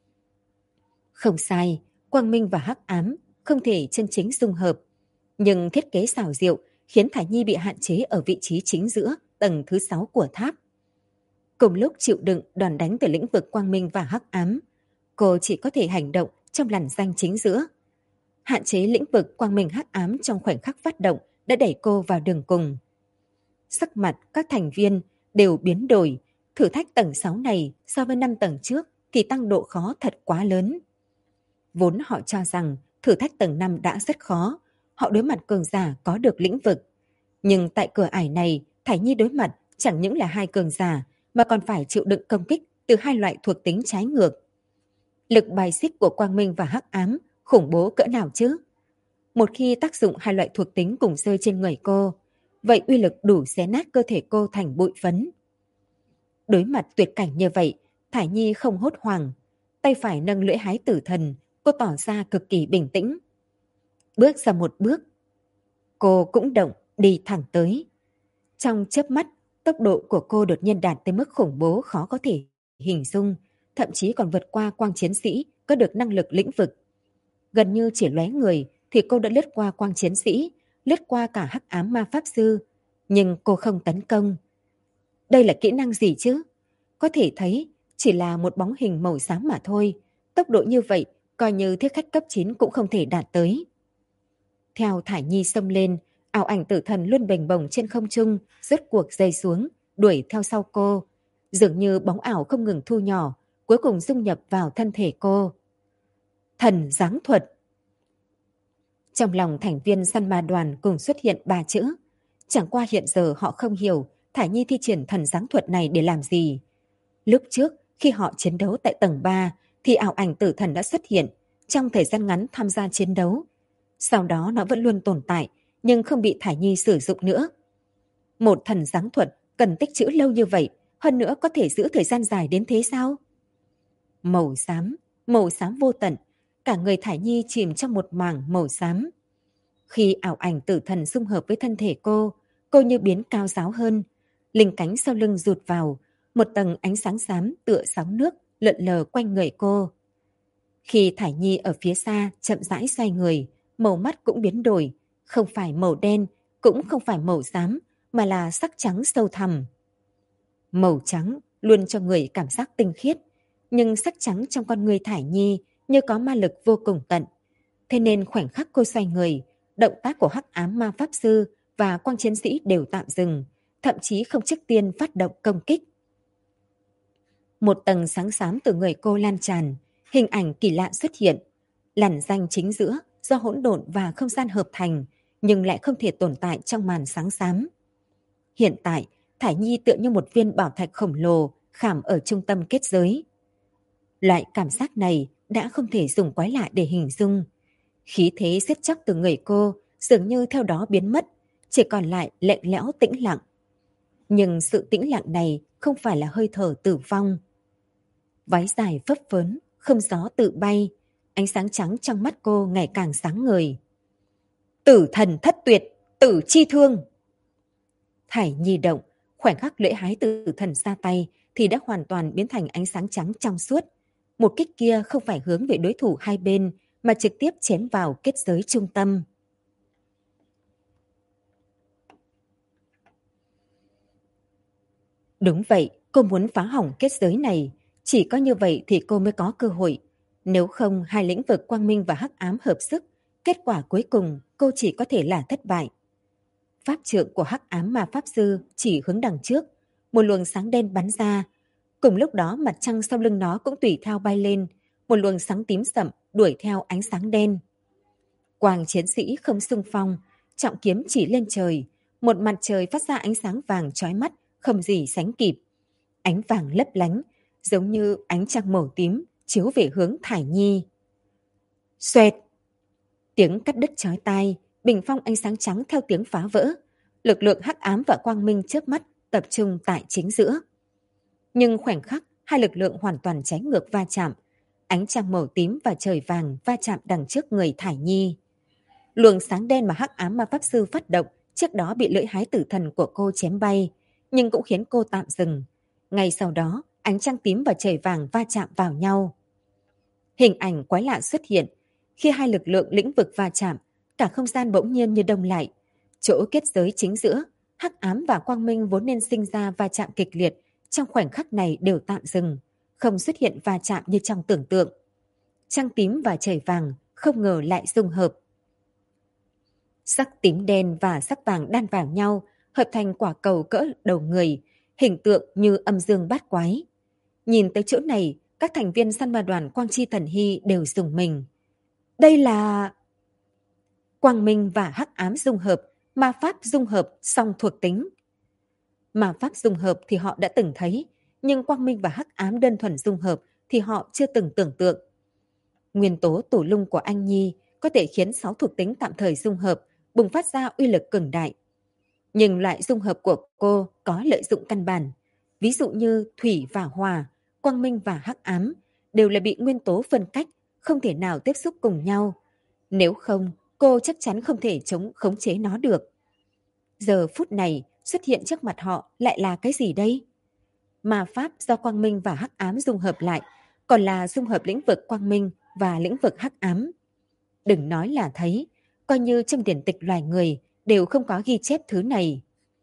Không sai, quang minh và hắc ám không thể chân chính dung hợp. Nhưng thiết kế xảo diệu khiến Thải Nhi bị hạn chế ở vị trí chính giữa tầng thứ 6 của tháp. Cùng lúc chịu đựng đòn đánh từ lĩnh vực quang minh và hắc ám, cô chỉ có thể hành động trong làn ranh chính giữa. Hạn chế lĩnh vực quang minh hắc ám trong khoảnh khắc phát động đã đẩy cô vào đường cùng. Sắc mặt các thành viên đều biến đổi, thử thách tầng 6 này so với 5 tầng trước thì tăng độ khó thật quá lớn. Vốn họ cho rằng thử thách tầng 5 đã rất khó, họ đối mặt cường giả có được lĩnh vực. Nhưng tại cửa ải này, Thải Nhi đối mặt chẳng những là hai cường giả mà còn phải chịu đựng công kích từ hai loại thuộc tính trái ngược. Lực bài xích của quang minh và hắc ám khủng bố cỡ nào chứ? Một khi tác dụng hai loại thuộc tính cùng rơi trên người cô, vậy uy lực đủ xé nát cơ thể cô thành bụi phấn. Đối mặt tuyệt cảnh như vậy, Thải Nhi không hốt hoảng, tay phải nâng lưỡi hái tử thần, cô tỏ ra cực kỳ bình tĩnh. Bước ra một bước, cô cũng động, đi thẳng tới. Trong chớp mắt, tốc độ của cô đột nhiên đạt tới mức khủng bố khó có thể hình dung, thậm chí còn vượt qua quang chiến sĩ có được năng lực lĩnh vực. Gần như chỉ lóe người thì cô đã lướt qua quang chiến sĩ, lướt qua cả hắc ám ma pháp sư, nhưng cô không tấn công. Đây là kỹ năng gì chứ? Có thể thấy chỉ là một bóng hình màu xám mà thôi, tốc độ như vậy coi như thiết khách cấp 9 cũng không thể đạt tới. Theo Thải Nhi xông lên, ảo ảnh tử thần luôn bềnh bồng trên không trung, rốt cuộc rơi xuống, đuổi theo sau cô. Dường như bóng ảo không ngừng thu nhỏ, cuối cùng dung nhập vào thân thể cô. Thần giáng thuật. Trong lòng thành viên săn ma đoàn cùng xuất hiện 3 chữ. Chẳng qua hiện giờ họ không hiểu Thải Nhi thi triển thần giáng thuật này để làm gì. Lúc trước, khi họ chiến đấu tại tầng 3, thì ảo ảnh tử thần đã xuất hiện trong thời gian ngắn tham gia chiến đấu. Sau đó nó vẫn luôn tồn tại, nhưng không bị Thải Nhi sử dụng nữa. Một thần giáng thuật cần tích trữ lâu như vậy, hơn nữa có thể giữ thời gian dài đến thế sao? Màu xám vô tận, cả người Thải Nhi chìm trong một mảng màu xám. Khi ảo ảnh tử thần dung hợp với thân thể cô như biến cao ráo hơn, linh cánh sau lưng rụt vào, một tầng ánh sáng xám tựa sóng nước lượn lờ quanh người cô. Khi Thải Nhi ở phía xa chậm rãi xoay người, màu mắt cũng biến đổi, không phải màu đen, cũng không phải màu xám, mà là sắc trắng sâu thẳm. Màu trắng luôn cho người cảm giác tinh khiết, nhưng sắc trắng trong con người Thải Nhi như có ma lực vô cùng tận. Thế nên khoảnh khắc cô xoay người, động tác của hắc ám ma pháp sư và quang chiến sĩ đều tạm dừng, thậm chí không trước tiên phát động công kích. Một tầng sáng xám từ người cô lan tràn, hình ảnh kỳ lạ xuất hiện. Làn ranh chính giữa do hỗn độn và không gian hợp thành, nhưng lại không thể tồn tại trong màn sáng xám. Hiện tại, Thải Nhi tựa như một viên bảo thạch khổng lồ khảm ở trung tâm kết giới. Loại cảm giác này đã không thể dùng quái lạ để hình dung. Khí thế siết chóc từ người cô dường như theo đó biến mất, chỉ còn lại lạnh lẽo tĩnh lặng. Nhưng sự tĩnh lặng này không phải là hơi thở tử vong. Váy dài phấp phới, không gió tự bay, ánh sáng trắng trong mắt cô ngày càng sáng ngời. Tử thần thất tuyệt, tử chi thương. Thải Nhi động, khoảnh khắc lưỡi hái tử thần ra tay thì đã hoàn toàn biến thành ánh sáng trắng trong suốt. Một kích kia không phải hướng về đối thủ hai bên, mà trực tiếp chém vào kết giới trung tâm. Đúng vậy, cô muốn phá hỏng kết giới này. Chỉ có như vậy thì cô mới có cơ hội. Nếu không, hai lĩnh vực quang minh và hắc ám hợp sức, kết quả cuối cùng cô chỉ có thể là thất bại. Pháp trượng của hắc ám ma pháp sư chỉ hướng đằng trước, một luồng sáng đen bắn ra. Cùng lúc đó mặt trăng sau lưng nó cũng tùy theo bay lên, một luồng sáng tím sậm đuổi theo ánh sáng đen. Quang chiến sĩ không xung phong, trọng kiếm chỉ lên trời, một mặt trời phát ra ánh sáng vàng chói mắt, không gì sánh kịp. Ánh vàng lấp lánh, giống như ánh trăng màu tím chiếu về hướng Thải Nhi. Xoẹt! Tiếng cắt đứt chói tai, bình phong ánh sáng trắng theo tiếng phá vỡ. Lực lượng hắc ám và quang minh chớp mắt tập trung tại chính giữa. Nhưng khoảnh khắc hai lực lượng hoàn toàn trái ngược va chạm, ánh trăng màu tím và trời vàng va chạm đằng trước người Thải Nhi. Luồng sáng đen mà hắc ám ma pháp sư phát động trước đó bị lưỡi hái tử thần của cô chém bay, nhưng cũng khiến cô tạm dừng. Ngay sau đó, ánh trăng tím và trời vàng va chạm vào nhau. Hình ảnh quái lạ xuất hiện. Khi hai lực lượng lĩnh vực va chạm, cả không gian bỗng nhiên như đông lại. Chỗ kết giới chính giữa, hắc ám và quang minh vốn nên sinh ra va chạm kịch liệt, trong khoảnh khắc này đều tạm dừng, không xuất hiện va chạm như trong tưởng tượng. Trăng tím và trời vàng không ngờ lại dung hợp. Sắc tím đen và sắc vàng đan vào nhau, hợp thành quả cầu cỡ đầu người, hình tượng như âm dương bát quái. Nhìn tới chỗ này, các thành viên săn ma đoàn Quang Chi Thần Hy đều rùng mình. Đây là... Quang minh và hắc ám dung hợp, ma pháp dung hợp song thuộc tính. Ma pháp dung hợp thì họ đã từng thấy, nhưng quang minh và hắc ám đơn thuần dung hợp thì họ chưa từng tưởng tượng. Nguyên tố tủ lung của anh Nhi có thể khiến 6 thuộc tính tạm thời dung hợp, bùng phát ra uy lực cường đại. Nhưng loại dung hợp của cô có lợi dụng căn bản, ví dụ như thủy và hỏa, quang minh và hắc ám đều là bị nguyên tố phân cách, không thể nào tiếp xúc cùng nhau. Nếu không, cô chắc chắn không thể khống chế nó được. Giờ phút này xuất hiện trước mặt họ lại là cái gì đây? Ma pháp do quang minh và hắc ám dung hợp lại, còn là dung hợp lĩnh vực quang minh và lĩnh vực hắc ám. Đừng nói là thấy, coi như trong điển tịch loài người đều không có ghi chép thứ này.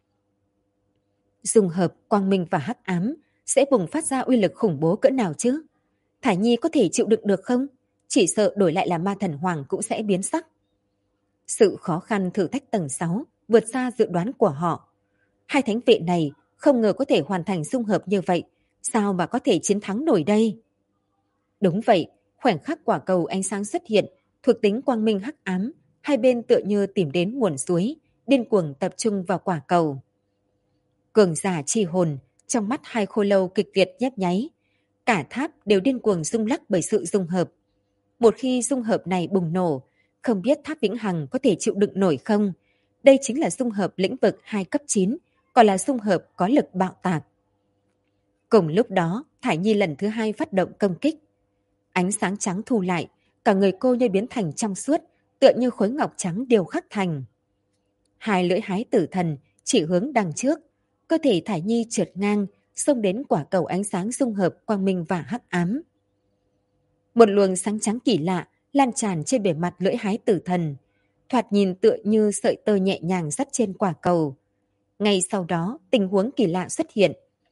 Dung hợp quang minh và hắc ám sẽ bùng phát ra uy lực khủng bố cỡ nào chứ? Thải Nhi có thể chịu đựng được không? Chỉ sợ đổi lại là ma thần hoàng cũng sẽ biến sắc. Sự khó khăn thử thách tầng 6 vượt xa dự đoán của họ. Hai thánh vệ này không ngờ có thể hoàn thành dung hợp như vậy, sao mà có thể chiến thắng nổi đây? Đúng vậy, khoảnh khắc quả cầu ánh sáng xuất hiện, thuộc tính quang minh hắc ám, hai bên tựa như tìm đến nguồn suối, điên cuồng tập trung vào quả cầu. Cường giả chi hồn, trong mắt hai khô lâu kịch liệt nhấp nháy. Cả tháp đều điên cuồng rung lắc bởi sự dung hợp. Một khi dung hợp này bùng nổ, không biết tháp vĩnh hằng có thể chịu đựng nổi không? Đây chính là dung hợp lĩnh vực 2 cấp 9, còn là dung hợp có lực bạo tạc. Cùng lúc đó, Thải Nhi lần thứ 2 phát động công kích. Ánh sáng trắng thu lại, cả người cô như biến thành trong suốt, tựa như khối ngọc trắng đều khắc thành. Hai lưỡi hái tử thần chỉ hướng đằng trước, cơ thể Thải Nhi trượt ngang, xông đến quả cầu ánh sáng dung hợp quang minh và hắc ám. Một luồng sáng trắng kỳ lạ lan tràn trên bề mặt lưỡi hái tử thần, thoạt nhìn tựa như sợi tơ nhẹ nhàng dắt trên quả cầu. Ngay sau đó, tình huống kỳ lạ xuất hiện.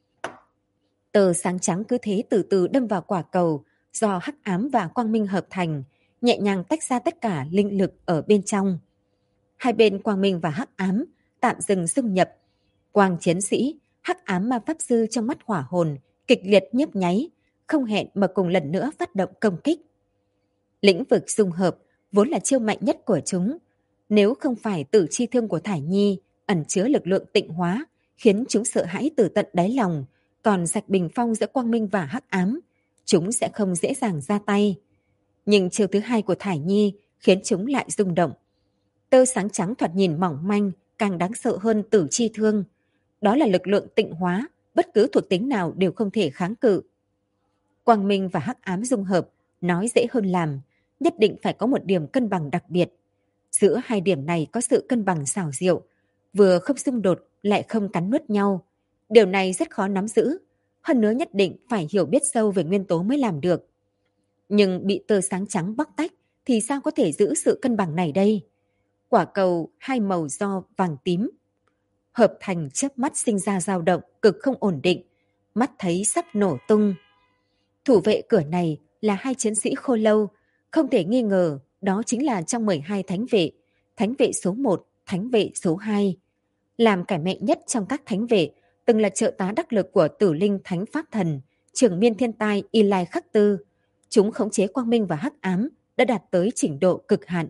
Tờ sáng trắng cứ thế từ từ đâm vào quả cầu, do hắc ám và quang minh hợp thành, nhẹ nhàng tách ra tất cả linh lực ở bên trong. Hai bên quang minh và hắc ám tạm dừng xung nhập. Quang chiến sĩ, hắc ám ma pháp sư trong mắt hỏa hồn, kịch liệt nhấp nháy, không hẹn mà cùng lần nữa phát động công kích. Lĩnh vực dung hợp vốn là chiêu mạnh nhất của chúng. Nếu không phải tử chi thương của Thải Nhi ẩn chứa lực lượng tịnh hóa, khiến chúng sợ hãi từ tận đáy lòng, còn rạch bình phong giữa quang minh và hắc ám, chúng sẽ không dễ dàng ra tay. Nhưng chiêu thứ hai của Thải Nhi khiến chúng lại rung động. Tơ sáng trắng thoạt nhìn mỏng manh, càng đáng sợ hơn tử chi thương. Đó là lực lượng tịnh hóa, bất cứ thuộc tính nào đều không thể kháng cự. Quang minh và hắc ám dung hợp, nói dễ hơn làm, nhất định phải có một điểm cân bằng đặc biệt. Giữa hai điểm này có sự cân bằng xảo diệu, vừa không xung đột lại không cắn nuốt nhau. Điều này rất khó nắm giữ, hơn nữa nhất định phải hiểu biết sâu về nguyên tố mới làm được. Nhưng bị tơ sáng trắng bóc tách thì sao có thể giữ sự cân bằng này đây? Quả cầu hai màu do vàng tím hợp thành chớp mắt sinh ra dao động cực không ổn định, mắt thấy sắp nổ tung. Thủ vệ cửa này là hai chiến sĩ khô lâu, không thể nghi ngờ đó chính là trong 12 thánh vệ số 1, thánh vệ số 2. Làm cải mệnh nhất trong các thánh vệ, từng là trợ tá đắc lực của Tử Linh Thánh Pháp Thần, trưởng miên thiên tai Y Lai Khắc Tư. Chúng khống chế quang minh và hắc ám đã đạt tới trình độ cực hạn.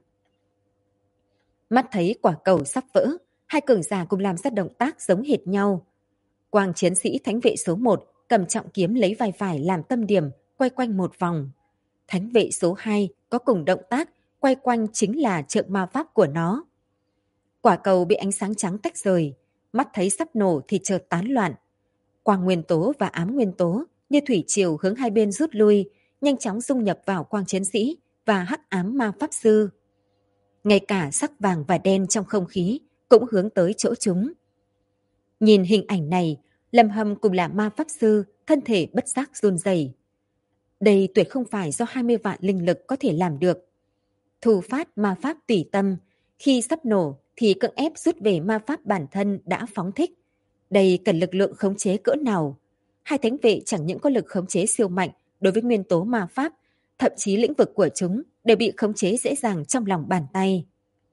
Mắt thấy quả cầu sắp vỡ, hai cường giả cùng làm ra động tác giống hệt nhau. Quang chiến sĩ thánh vệ số 1 cầm trọng kiếm lấy vai phải làm tâm điểm, quay quanh một vòng. Thánh vệ số 2 có cùng động tác, quay quanh chính là trượng ma pháp của nó. Quả cầu bị ánh sáng trắng tách rời, mắt thấy sắp nổ thì chợt tán loạn. Quang nguyên tố và ám nguyên tố như thủy triều hướng hai bên rút lui, nhanh chóng dung nhập vào quang chiến sĩ và hắc ám ma pháp sư. Ngay cả sắc vàng và đen trong không khí cũng hướng tới chỗ chúng. Nhìn hình ảnh này, Lâm Hâm cùng là ma pháp sư, thân thể bất giác run rẩy. Đây tuyệt không phải do 20 vạn linh lực có thể làm được. Thu phát ma pháp tùy tâm, khi sắp nổ thì cưỡng ép rút về ma pháp bản thân đã phóng thích. Đây cần lực lượng khống chế cỡ nào? Hai thánh vệ chẳng những có lực khống chế siêu mạnh đối với nguyên tố ma pháp, thậm chí lĩnh vực của chúng đều bị khống chế dễ dàng trong lòng bàn tay.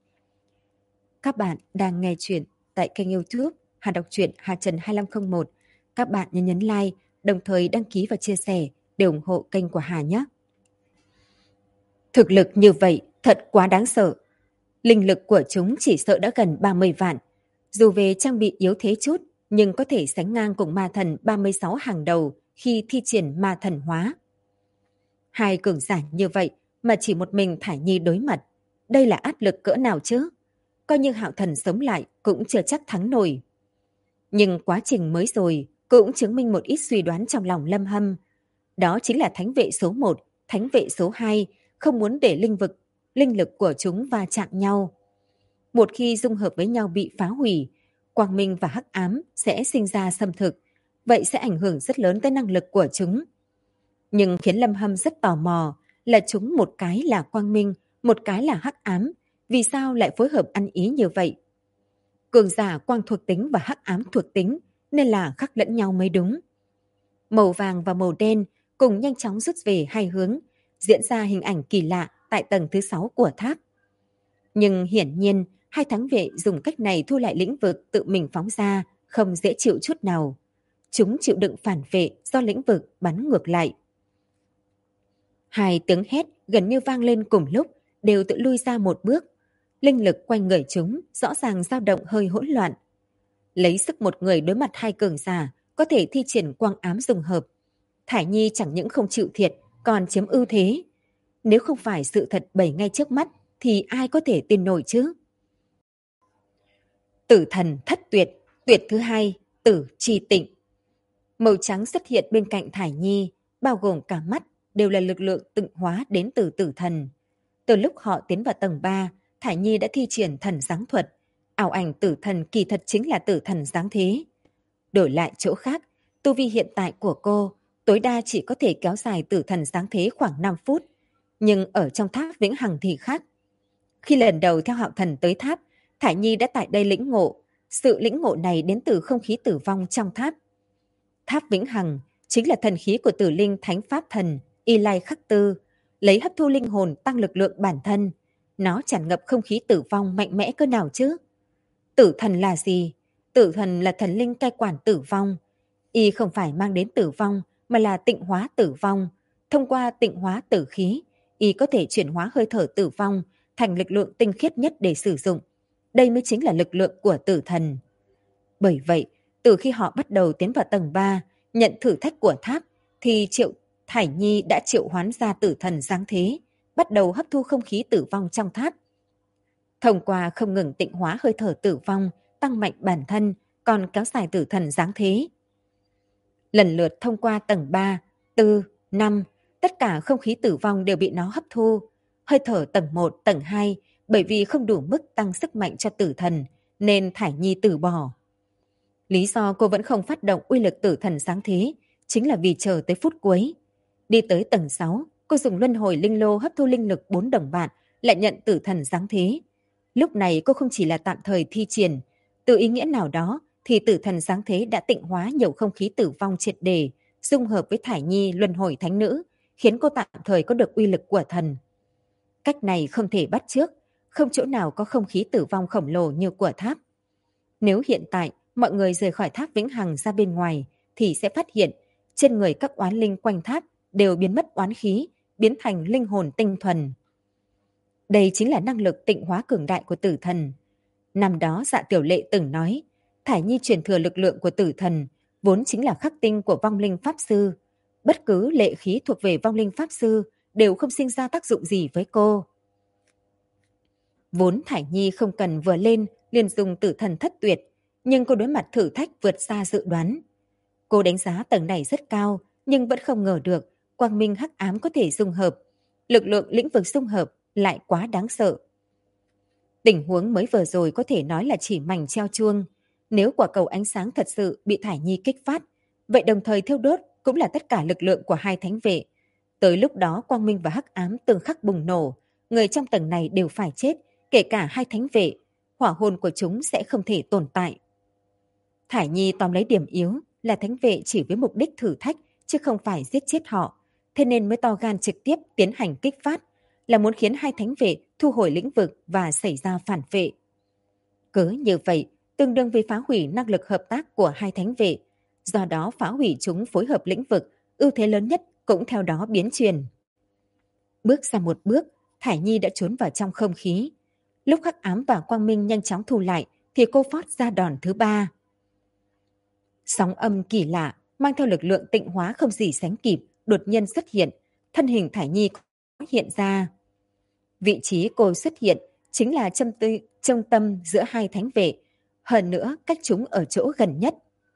Các bạn đang nghe chuyện tại kênh YouTube Hà Đọc truyện Hà Trần 2501. Các bạn nhấn like, đồng thời đăng ký và chia sẻ để ủng hộ kênh của Hà nhé. Thực lực như vậy thật quá đáng sợ. Linh lực của chúng chỉ sợ đã gần 30 vạn. Dù về trang bị yếu thế chút, nhưng có thể sánh ngang cùng ma thần 36 hàng đầu khi thi triển ma thần hóa. Hai cường giả như vậy mà chỉ một mình Thải Nhi đối mặt. Đây là áp lực cỡ nào chứ? Coi như Hạo Thần sống lại cũng chưa chắc thắng nổi. Nhưng quá trình mới rồi cũng chứng minh một ít suy đoán trong lòng Lâm Hâm. Đó chính là thánh vệ số 1, thánh vệ số 2 không muốn để linh lực của chúng va chạm nhau. Một khi dung hợp với nhau bị phá hủy, quang minh và hắc ám sẽ sinh ra xâm thực, vậy sẽ ảnh hưởng rất lớn tới năng lực của chúng. Nhưng khiến Lâm Hâm rất tò mò là chúng một cái là quang minh, một cái là hắc ám, vì sao lại phối hợp ăn ý như vậy? Cường giả quang thuộc tính và hắc ám thuộc tính nên là khắc lẫn nhau mới đúng. Màu vàng và màu đen cùng nhanh chóng rút về hai hướng, diễn ra hình ảnh kỳ lạ tại tầng thứ 6 của tháp. Nhưng hiển nhiên, hai thánh vệ dùng cách này thu lại lĩnh vực tự mình phóng ra, không dễ chịu chút nào. Chúng chịu đựng phản vệ do lĩnh vực bắn ngược lại. Hai tiếng hét gần như vang lên cùng lúc, đều tự lui ra một bước. Linh lực quanh người chúng rõ ràng dao động hơi hỗn loạn. Lấy sức một người đối mặt hai cường giả, có thể thi triển quang ám dùng hợp. Thải Nhi chẳng những không chịu thiệt, còn chiếm ưu thế. Nếu không phải sự thật bày ngay trước mắt, thì ai có thể tin nổi chứ? Tử thần thất tuyệt, tuyệt thứ hai, tử trì tịnh. Màu trắng xuất hiện bên cạnh Thải Nhi, bao gồm cả mắt, đều là lực lượng tịnh hóa đến từ tử thần. Từ lúc họ tiến vào tầng 3, Thải Nhi đã thi triển thần giáng thuật. Ảo ảnh tử thần kỳ thật chính là tử thần giáng thế. Đổi lại chỗ khác, tu vi hiện tại của cô tối đa chỉ có thể kéo dài tử thần giáng thế khoảng 5 phút. Nhưng ở trong tháp vĩnh hằng thì khác. Khi lần đầu theo Hạo Thần tới tháp, Thải Nhi đã tại đây lĩnh ngộ. Sự lĩnh ngộ này đến từ không khí tử vong trong tháp. Tháp vĩnh hằng chính là thần khí của Tử Linh Thánh Pháp Thần Y Lai Khắc Tư, lấy hấp thu linh hồn tăng lực lượng bản thân. Nó tràn ngập không khí tử vong mạnh mẽ cơ nào chứ? Tử thần là gì? Tử thần là thần linh cai quản tử vong. Y không phải mang đến tử vong, mà là tịnh hóa tử vong. Thông qua tịnh hóa tử khí, Y có thể chuyển hóa hơi thở tử vong thành lực lượng tinh khiết nhất để sử dụng. Đây mới chính là lực lượng của tử thần. Bởi vậy, từ khi họ bắt đầu tiến vào tầng 3, nhận thử thách của tháp, thì Thải Nhi đã triệu hoán ra tử thần giáng thế, bắt đầu hấp thu không khí tử vong trong tháp. Thông qua không ngừng tịnh hóa hơi thở tử vong, tăng mạnh bản thân, còn kéo dài tử thần giáng thế. Lần lượt thông qua tầng 3, 4, 5, tất cả không khí tử vong đều bị nó hấp thu. Hơi thở tầng 1, tầng 2, bởi vì không đủ mức tăng sức mạnh cho tử thần, nên Thải Nhi từ bỏ. Lý do cô vẫn không phát động uy lực tử thần sáng thế, chính là vì chờ tới phút cuối. Đi tới tầng 6, cô dùng luân hồi linh lô hấp thu linh lực 4 đồng bạn, lại nhận tử thần sáng thế. Lúc này cô không chỉ là tạm thời thi triển, từ ý nghĩa nào đó thì tử thần sáng thế đã tịnh hóa nhiều không khí tử vong triệt để, dung hợp với Thải Nhi luân hồi thánh nữ, khiến cô tạm thời có được uy lực của thần. Cách này không thể bắt chước, không chỗ nào có không khí tử vong khổng lồ như của tháp. Nếu hiện tại mọi người rời khỏi tháp vĩnh hằng ra bên ngoài, thì sẽ phát hiện trên người các oán linh quanh tháp đều biến mất oán khí, biến thành linh hồn tinh thuần. Đây chính là năng lực tịnh hóa cường đại của tử thần. Năm đó Dạ Tiểu Lệ từng nói, Thải Nhi truyền thừa lực lượng của tử thần, vốn chính là khắc tinh của vong linh pháp sư. Bất cứ lệ khí thuộc về vong linh pháp sư đều không sinh ra tác dụng gì với cô. Vốn Thải Nhi không cần vừa lên liền dùng tử thần thất tuyệt, nhưng cô đối mặt thử thách vượt xa dự đoán. Cô đánh giá tầng này rất cao, nhưng vẫn không ngờ được quang minh hắc ám có thể dung hợp. Lực lượng lĩnh vực dung hợp lại quá đáng sợ. Tình huống mới vừa rồi có thể nói là chỉ mảnh treo chuông. Nếu quả cầu ánh sáng thật sự bị Thải Nhi kích phát, vậy đồng thời thiêu đốt cũng là tất cả lực lượng của hai thánh vệ. Tới lúc đó quang minh và hắc ám tương khắc bùng nổ, người trong tầng này đều phải chết, kể cả hai thánh vệ. Hỏa hồn của chúng sẽ không thể tồn tại. Thải Nhi tóm lấy điểm yếu là thánh vệ chỉ với mục đích thử thách, chứ không phải giết chết họ. Thế nên mới to gan trực tiếp tiến hành kích phát, là muốn khiến hai thánh vệ thu hồi lĩnh vực và xảy ra phản vệ. Cứ như vậy, tương đương với phá hủy năng lực hợp tác của hai thánh vệ. Do đó phá hủy chúng phối hợp lĩnh vực, ưu thế lớn nhất cũng theo đó biến chuyển. Bước ra một bước, Thải Nhi đã trốn vào trong không khí. Lúc hắc ám và quang minh nhanh chóng thu lại, thì cô phát ra đòn thứ ba. Sóng âm kỳ lạ, mang theo lực lượng tịnh hóa không gì sánh kịp, đột nhiên xuất hiện, thân hình Thải Nhi hiện ra. Vị trí cô xuất hiện chính là trung tâm giữa hai thánh vệ, hơn nữa cách chúng ở chỗ gần nhất.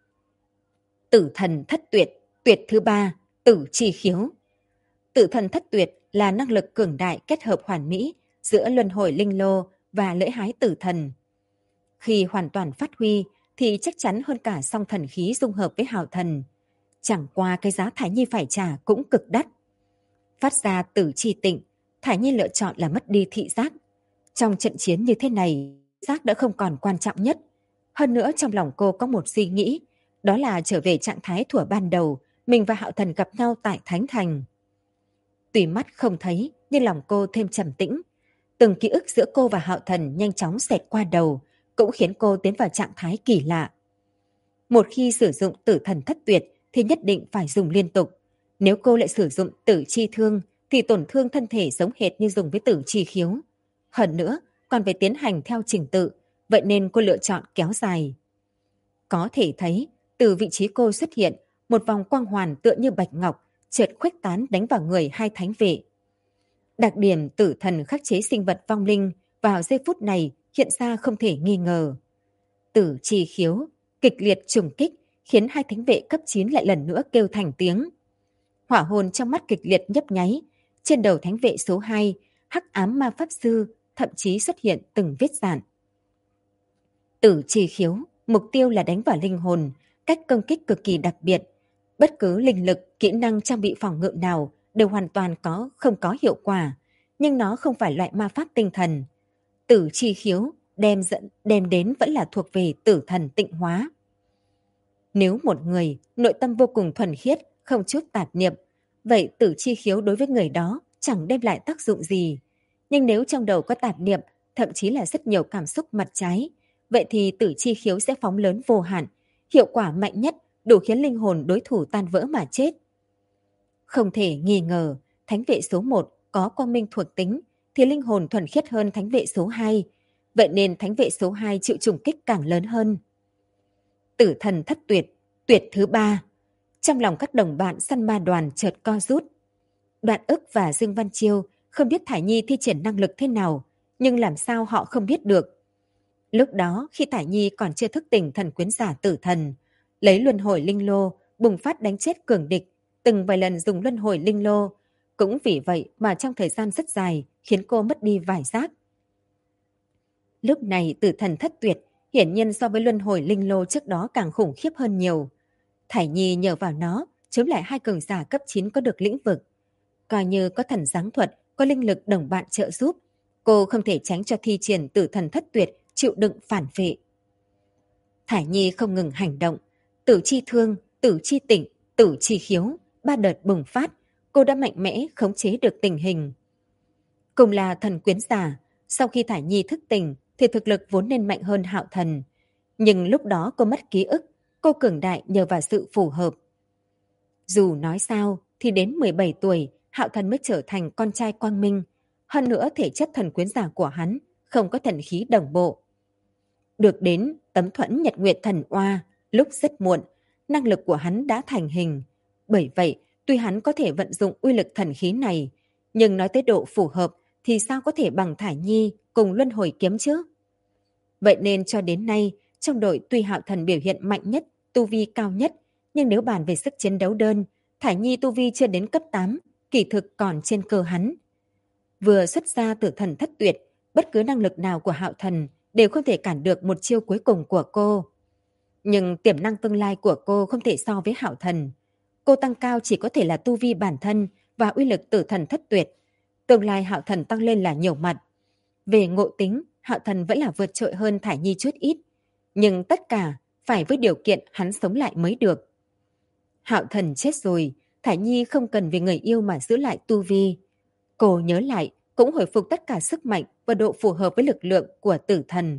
Tử thần thất tuyệt, tuyệt thứ ba, tử chi khiếu. Tử thần thất tuyệt là năng lực cường đại kết hợp hoàn mỹ giữa luân hồi linh lô và lưỡi hái tử thần. Khi hoàn toàn phát huy thì chắc chắn hơn cả song thần khí dung hợp với hào thần. Chẳng qua cái giá Thải Nhi phải trả cũng cực đắt. Phát ra tử chi tịnh, Thải Nhi lựa chọn là mất đi thị giác. Trong trận chiến như thế này, giác đã không còn quan trọng nhất. Hơn nữa trong lòng cô có một suy nghĩ, đó là trở về trạng thái thuở ban đầu, mình và hạo thần gặp nhau tại Thánh Thành. Tuy mắt không thấy, nhưng lòng cô thêm trầm tĩnh. Từng ký ức giữa cô và hạo thần nhanh chóng xẹt qua đầu, cũng khiến cô tiến vào trạng thái kỳ lạ. Một khi sử dụng tử thần thất tuyệt thì nhất định phải dùng liên tục. Nếu cô lại sử dụng tử chi thương thì tổn thương thân thể giống hệt như dùng với tử chi khiếu. Hơn nữa, còn phải tiến hành theo trình tự, vậy nên cô lựa chọn kéo dài. Có thể thấy, từ vị trí cô xuất hiện, một vòng quang hoàn tựa như bạch ngọc, chợt khuếch tán đánh vào người hai thánh vệ. Đặc điểm tử thần khắc chế sinh vật vong linh vào giây phút này hiện ra không thể nghi ngờ. Tử chi khiếu, kịch liệt trùng kích, khiến hai thánh vệ cấp 9 lại lần nữa kêu thành tiếng. Hỏa hồn trong mắt kịch liệt nhấp nháy, trên đầu thánh vệ số 2, hắc ám ma pháp sư thậm chí xuất hiện từng vết dạn. Tử chi khiếu, mục tiêu là đánh vào linh hồn, cách công kích cực kỳ đặc biệt. Bất cứ linh lực, kỹ năng trang bị phòng ngự nào đều hoàn toàn không có hiệu quả, nhưng nó không phải loại ma pháp tinh thần. Tử chi khiếu đem đến vẫn là thuộc về tử thần tịnh hóa. Nếu một người nội tâm vô cùng thuần khiết, không chút tạp niệm, vậy tử chi khiếu đối với người đó chẳng đem lại tác dụng gì. Nhưng nếu trong đầu có tạp niệm, thậm chí là rất nhiều cảm xúc mặt trái, vậy thì tử chi khiếu sẽ phóng lớn vô hạn, hiệu quả mạnh nhất đủ khiến linh hồn đối thủ tan vỡ mà chết. Không thể nghi ngờ, thánh vệ số 1 có quang minh thuộc tính thì linh hồn thuần khiết hơn thánh vệ số 2, vậy nên thánh vệ số 2 chịu trùng kích càng lớn hơn. Tử thần thất tuyệt, tuyệt thứ ba. Trong lòng các đồng bạn săn ma đoàn chợt co rút. Đoạn ức và Dương Văn Chiêu không biết Thải Nhi thi triển năng lực thế nào, nhưng làm sao họ không biết được. Lúc đó khi Thải Nhi còn chưa thức tỉnh thần quyến giả tử thần, lấy luân hồi linh lô bùng phát đánh chết cường địch, từng vài lần dùng luân hồi linh lô, cũng vì vậy mà trong thời gian rất dài khiến cô mất đi vài giác. Lúc này tử thần thất tuyệt hiển nhiên so với luân hồi linh lô trước đó càng khủng khiếp hơn nhiều. Thải Nhi nhờ vào nó chống lại hai cường giả cấp 9 có được lĩnh vực. Coi như có thần giáng thuật, có linh lực đồng bạn trợ giúp, cô không thể tránh cho thi triển tử thần thất tuyệt chịu đựng phản vệ. Thải Nhi không ngừng hành động, tử chi thương, tử chi tịnh, tử chi khiếu, 3 đợt bùng phát, cô đã mạnh mẽ khống chế được tình hình. Cùng là thần quyến giả, sau khi Thải Nhi thức tỉnh thì thực lực vốn nên mạnh hơn hạo thần. Nhưng lúc đó cô mất ký ức, cô cường đại nhờ vào sự phù hợp. Dù nói sao thì đến 17 tuổi, hạo thần mới trở thành con trai quang minh. Hơn nữa thể chất thần quyến giả của hắn không có thần khí đồng bộ. Được đến tấm thuẫn nhật nguyệt thần oa, lúc rất muộn, năng lực của hắn đã thành hình. Bởi vậy, tuy hắn có thể vận dụng uy lực thần khí này, nhưng nói tới độ phù hợp thì sao có thể bằng Thải Nhi cùng luân hồi kiếm chứ? Vậy nên cho đến nay, trong đội tuy hạo thần biểu hiện mạnh nhất, tu vi cao nhất, nhưng nếu bàn về sức chiến đấu đơn, Thải Nhi tu vi chưa đến cấp 8, kỳ thực còn trên cơ hắn. Vừa xuất ra Tử Thần Thất Tuyệt, bất cứ năng lực nào của Hạo Thần đều không thể cản được một chiêu cuối cùng của cô. Nhưng tiềm năng tương lai của cô không thể so với Hạo Thần. Cô tăng cao chỉ có thể là tu vi bản thân và uy lực Tử Thần Thất Tuyệt. Tương lai Hạo Thần tăng lên là nhiều mặt. Về ngộ tính, Hạo Thần vẫn là vượt trội hơn Thải Nhi chút ít. Nhưng tất cả phải với điều kiện hắn sống lại mới được. Hạo Thần chết rồi, Thải Nhi không cần vì người yêu mà giữ lại tu vi. Cô nhớ lại, cũng hồi phục tất cả sức mạnh và độ phù hợp với lực lượng của Tử Thần.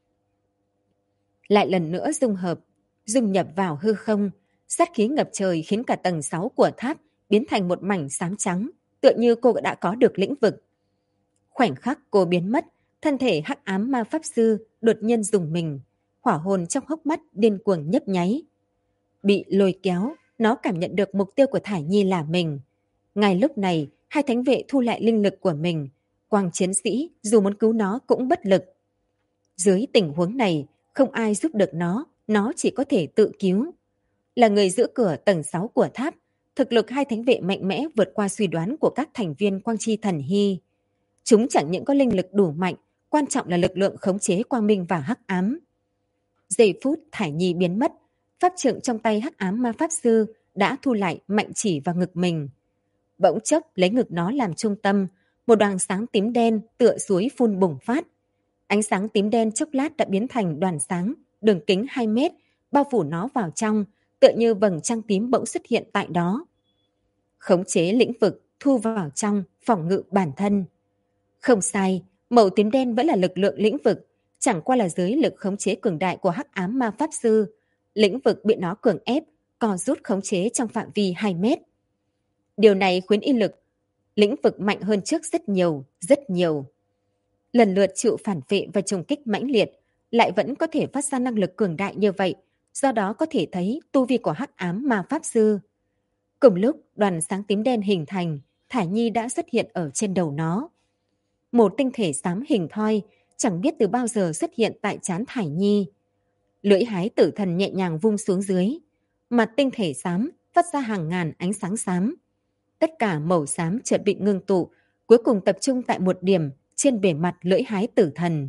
Lại lần nữa dung nhập vào hư không, sát khí ngập trời khiến cả tầng 6 của tháp biến thành một mảnh xám trắng, tựa như cô đã có được lĩnh vực. Khoảnh khắc cô biến mất, thân thể hắc ám ma pháp sư đột nhiên rùng mình, hỏa hồn trong hốc mắt điên cuồng nhấp nháy. Bị lôi kéo, nó cảm nhận được mục tiêu của Thải Nhi là mình. Ngay lúc này, hai thánh vệ thu lại linh lực của mình. Quang chiến sĩ dù muốn cứu nó cũng bất lực. Dưới tình huống này, không ai giúp được nó chỉ có thể tự cứu. Là người giữ cửa tầng 6 của tháp, thực lực hai thánh vệ mạnh mẽ vượt qua suy đoán của các thành viên Quang Chi Thần Hy. Chúng chẳng những có linh lực đủ mạnh, quan trọng là lực lượng khống chế quang minh và hắc ám. Giây phút Thải Nhi biến mất, pháp trượng trong tay hắc ám ma pháp sư đã thu lại mạnh chỉ vào ngực mình. Bỗng chốc lấy ngực nó làm trung tâm, một đoàn sáng tím đen tựa suối phun bùng phát. Ánh sáng tím đen chốc lát đã biến thành đoàn sáng, đường kính 2 mét, bao phủ nó vào trong, tựa như vầng trăng tím bỗng xuất hiện tại đó. Khống chế lĩnh vực, thu vào trong, phòng ngự bản thân. Không sai, màu tím đen vẫn là lực lượng lĩnh vực, chẳng qua là dưới lực khống chế cường đại của hắc ám ma pháp sư. Lĩnh vực bị nó cường ép, co rút khống chế trong phạm vi 2 mét. Điều này khiến y lực lĩnh vực mạnh hơn trước rất nhiều, rất nhiều. Lần lượt chịu phản vệ và trùng kích mãnh liệt, lại vẫn có thể phát ra năng lực cường đại như vậy, do đó có thể thấy tu vi của hắc ám ma pháp sư. Cùng lúc đoàn sáng tím đen hình thành, Thải Nhi đã xuất hiện ở trên đầu nó. Một tinh thể xám hình thoi, chẳng biết từ bao giờ xuất hiện tại trán Thải Nhi. Lưỡi hái tử thần nhẹ nhàng vung xuống dưới. Mặt tinh thể xám phát ra hàng ngàn ánh sáng xám. Tất cả màu xám chợt bị ngưng tụ, cuối cùng tập trung tại một điểm trên bề mặt lưỡi hái tử thần.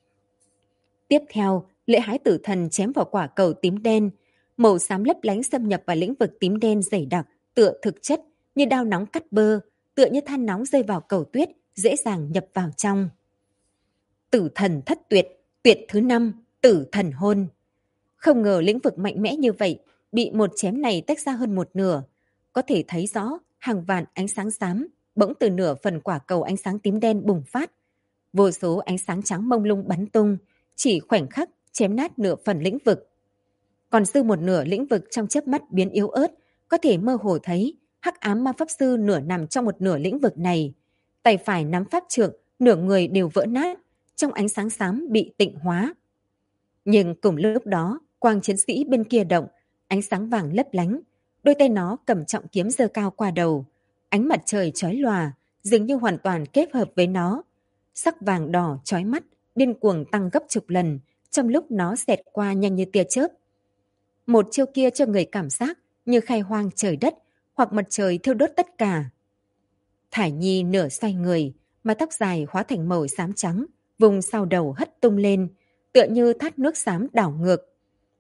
Tiếp theo, lưỡi hái tử thần chém vào quả cầu tím đen. Màu xám lấp lánh xâm nhập vào lĩnh vực tím đen dày đặc, tựa thực chất như đao nóng cắt bơ, tựa như than nóng rơi vào cầu tuyết, dễ dàng nhập vào trong. Tử thần thất tuyệt, tuyệt thứ 5, tử thần hôn. Không ngờ lĩnh vực mạnh mẽ như vậy, bị một chém này tách ra hơn một nửa. Có thể thấy rõ hàng vạn ánh sáng xám bỗng từ nửa phần quả cầu ánh sáng tím đen bùng phát. Vô số ánh sáng trắng mông lung bắn tung, chỉ khoảnh khắc chém nát nửa phần lĩnh vực. Còn dư một nửa lĩnh vực trong chớp mắt biến yếu ớt, có thể mơ hồ thấy hắc ám ma pháp sư nửa nằm trong một nửa lĩnh vực này. Tay phải nắm pháp trượng, nửa người đều vỡ nát, trong ánh sáng xám bị tịnh hóa. Nhưng cùng lúc đó, quang chiến sĩ bên kia động, ánh sáng vàng lấp lánh, đôi tay nó cầm trọng kiếm giơ cao qua đầu. Ánh mặt trời chói lòa, dường như hoàn toàn kết hợp với nó. Sắc vàng đỏ chói mắt, điên cuồng tăng gấp chục lần, trong lúc nó xẹt qua nhanh như tia chớp. Một chiêu kia cho người cảm giác như khai hoang trời đất, hoặc mặt trời thiêu đốt tất cả. Thải Nhi nửa xoay người, mái tóc dài hóa thành màu xám trắng, vùng sau đầu hất tung lên, tựa như thác nước xám đảo ngược.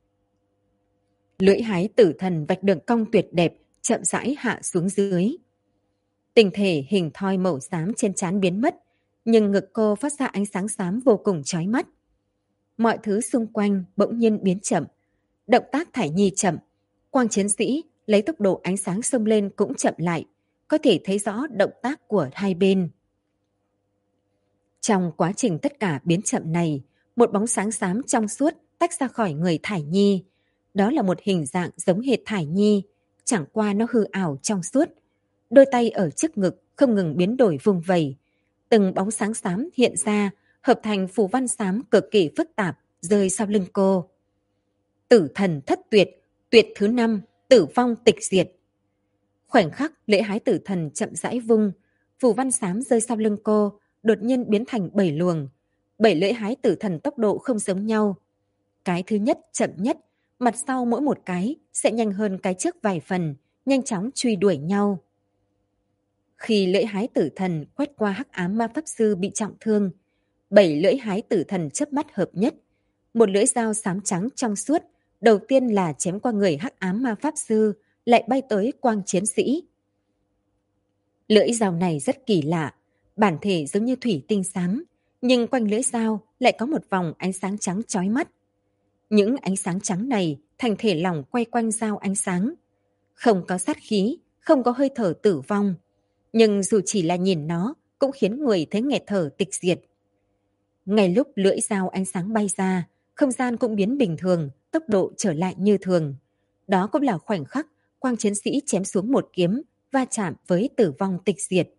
Lưỡi hái tử thần vạch đường cong tuyệt đẹp, chậm rãi hạ xuống dưới. Tinh thể hình thoi màu xám trên trán biến mất, nhưng ngực cô phát ra ánh sáng xám vô cùng chói mắt. Mọi thứ xung quanh bỗng nhiên biến chậm. Động tác Thải Nhi chậm, quang chiến sĩ lấy tốc độ ánh sáng xông lên cũng chậm lại, có thể thấy rõ động tác của hai bên. Trong quá trình tất cả biến chậm này, một bóng sáng xám trong suốt tách ra khỏi người Thải Nhi. Đó là một hình dạng giống hệt Thải Nhi, chẳng qua nó hư ảo trong suốt. Đôi tay ở trước ngực không ngừng biến đổi vùng vẩy. Từng bóng sáng xám hiện ra, hợp thành phù văn xám cực kỳ phức tạp, rơi sau lưng cô. Tử thần thất tuyệt, tuyệt thứ 5, tử vong tịch diệt. Khoảnh khắc lễ hái tử thần chậm rãi vung, phù văn xám rơi sau lưng cô, đột nhiên biến thành 7 luồng. 7 lễ hái tử thần tốc độ không giống nhau. Cái thứ nhất chậm nhất, mặt sau mỗi một cái sẽ nhanh hơn cái trước vài phần, nhanh chóng truy đuổi nhau. Khi lưỡi hái tử thần quét qua hắc ám ma pháp sư bị trọng thương, 7 lưỡi hái tử thần chớp mắt hợp nhất. Một lưỡi dao xám trắng trong suốt, đầu tiên là chém qua người hắc ám ma pháp sư, lại bay tới quang chiến sĩ. Lưỡi dao này rất kỳ lạ, bản thể giống như thủy tinh xám, nhưng quanh lưỡi dao lại có một vòng ánh sáng trắng chói mắt. Những ánh sáng trắng này thành thể lỏng quay quanh dao ánh sáng. Không có sát khí, không có hơi thở tử vong. Nhưng dù chỉ là nhìn nó, cũng khiến người thấy nghẹt thở tịch diệt. Ngay lúc lưỡi dao ánh sáng bay ra, không gian cũng biến bình thường, tốc độ trở lại như thường. Đó cũng là khoảnh khắc quang chiến sĩ chém xuống một kiếm, va chạm với tử vong tịch diệt.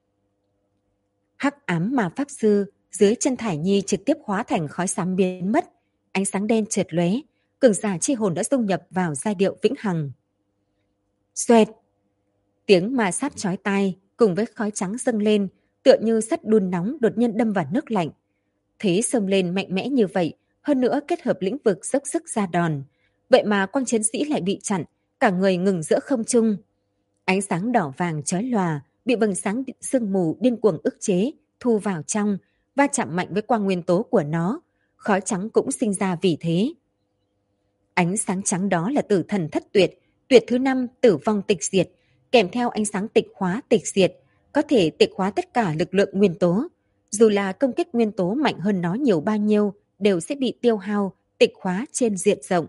Hắc ám mà pháp sư dưới chân Thải Nhi trực tiếp hóa thành khói xám biến mất, ánh sáng đen chợt lóe, cường giả chi hồn đã dung nhập vào giai điệu vĩnh hằng. Xoẹt! Tiếng ma sát chói tai cùng với khói trắng dâng lên, tựa như sắt đun nóng đột nhiên đâm vào nước lạnh. Thế xông lên mạnh mẽ như vậy, hơn nữa kết hợp lĩnh vực dốc sức ra đòn. Vậy mà quang chiến sĩ lại bị chặn, cả người ngừng giữa không trung. Ánh sáng đỏ vàng chói lòa, bị vầng sáng sương mù điên cuồng ức chế, thu vào trong, va chạm mạnh với quang nguyên tố của nó. Khói trắng cũng sinh ra vì thế. Ánh sáng trắng đó là tử thần thất tuyệt, tuyệt thứ 5 tử vong tịch diệt, kèm theo ánh sáng tịch hóa tịch diệt, có thể tịch hóa tất cả lực lượng nguyên tố. Dù là công kích nguyên tố mạnh hơn nó nhiều bao nhiêu, đều sẽ bị tiêu hao, tịch hóa trên diện rộng.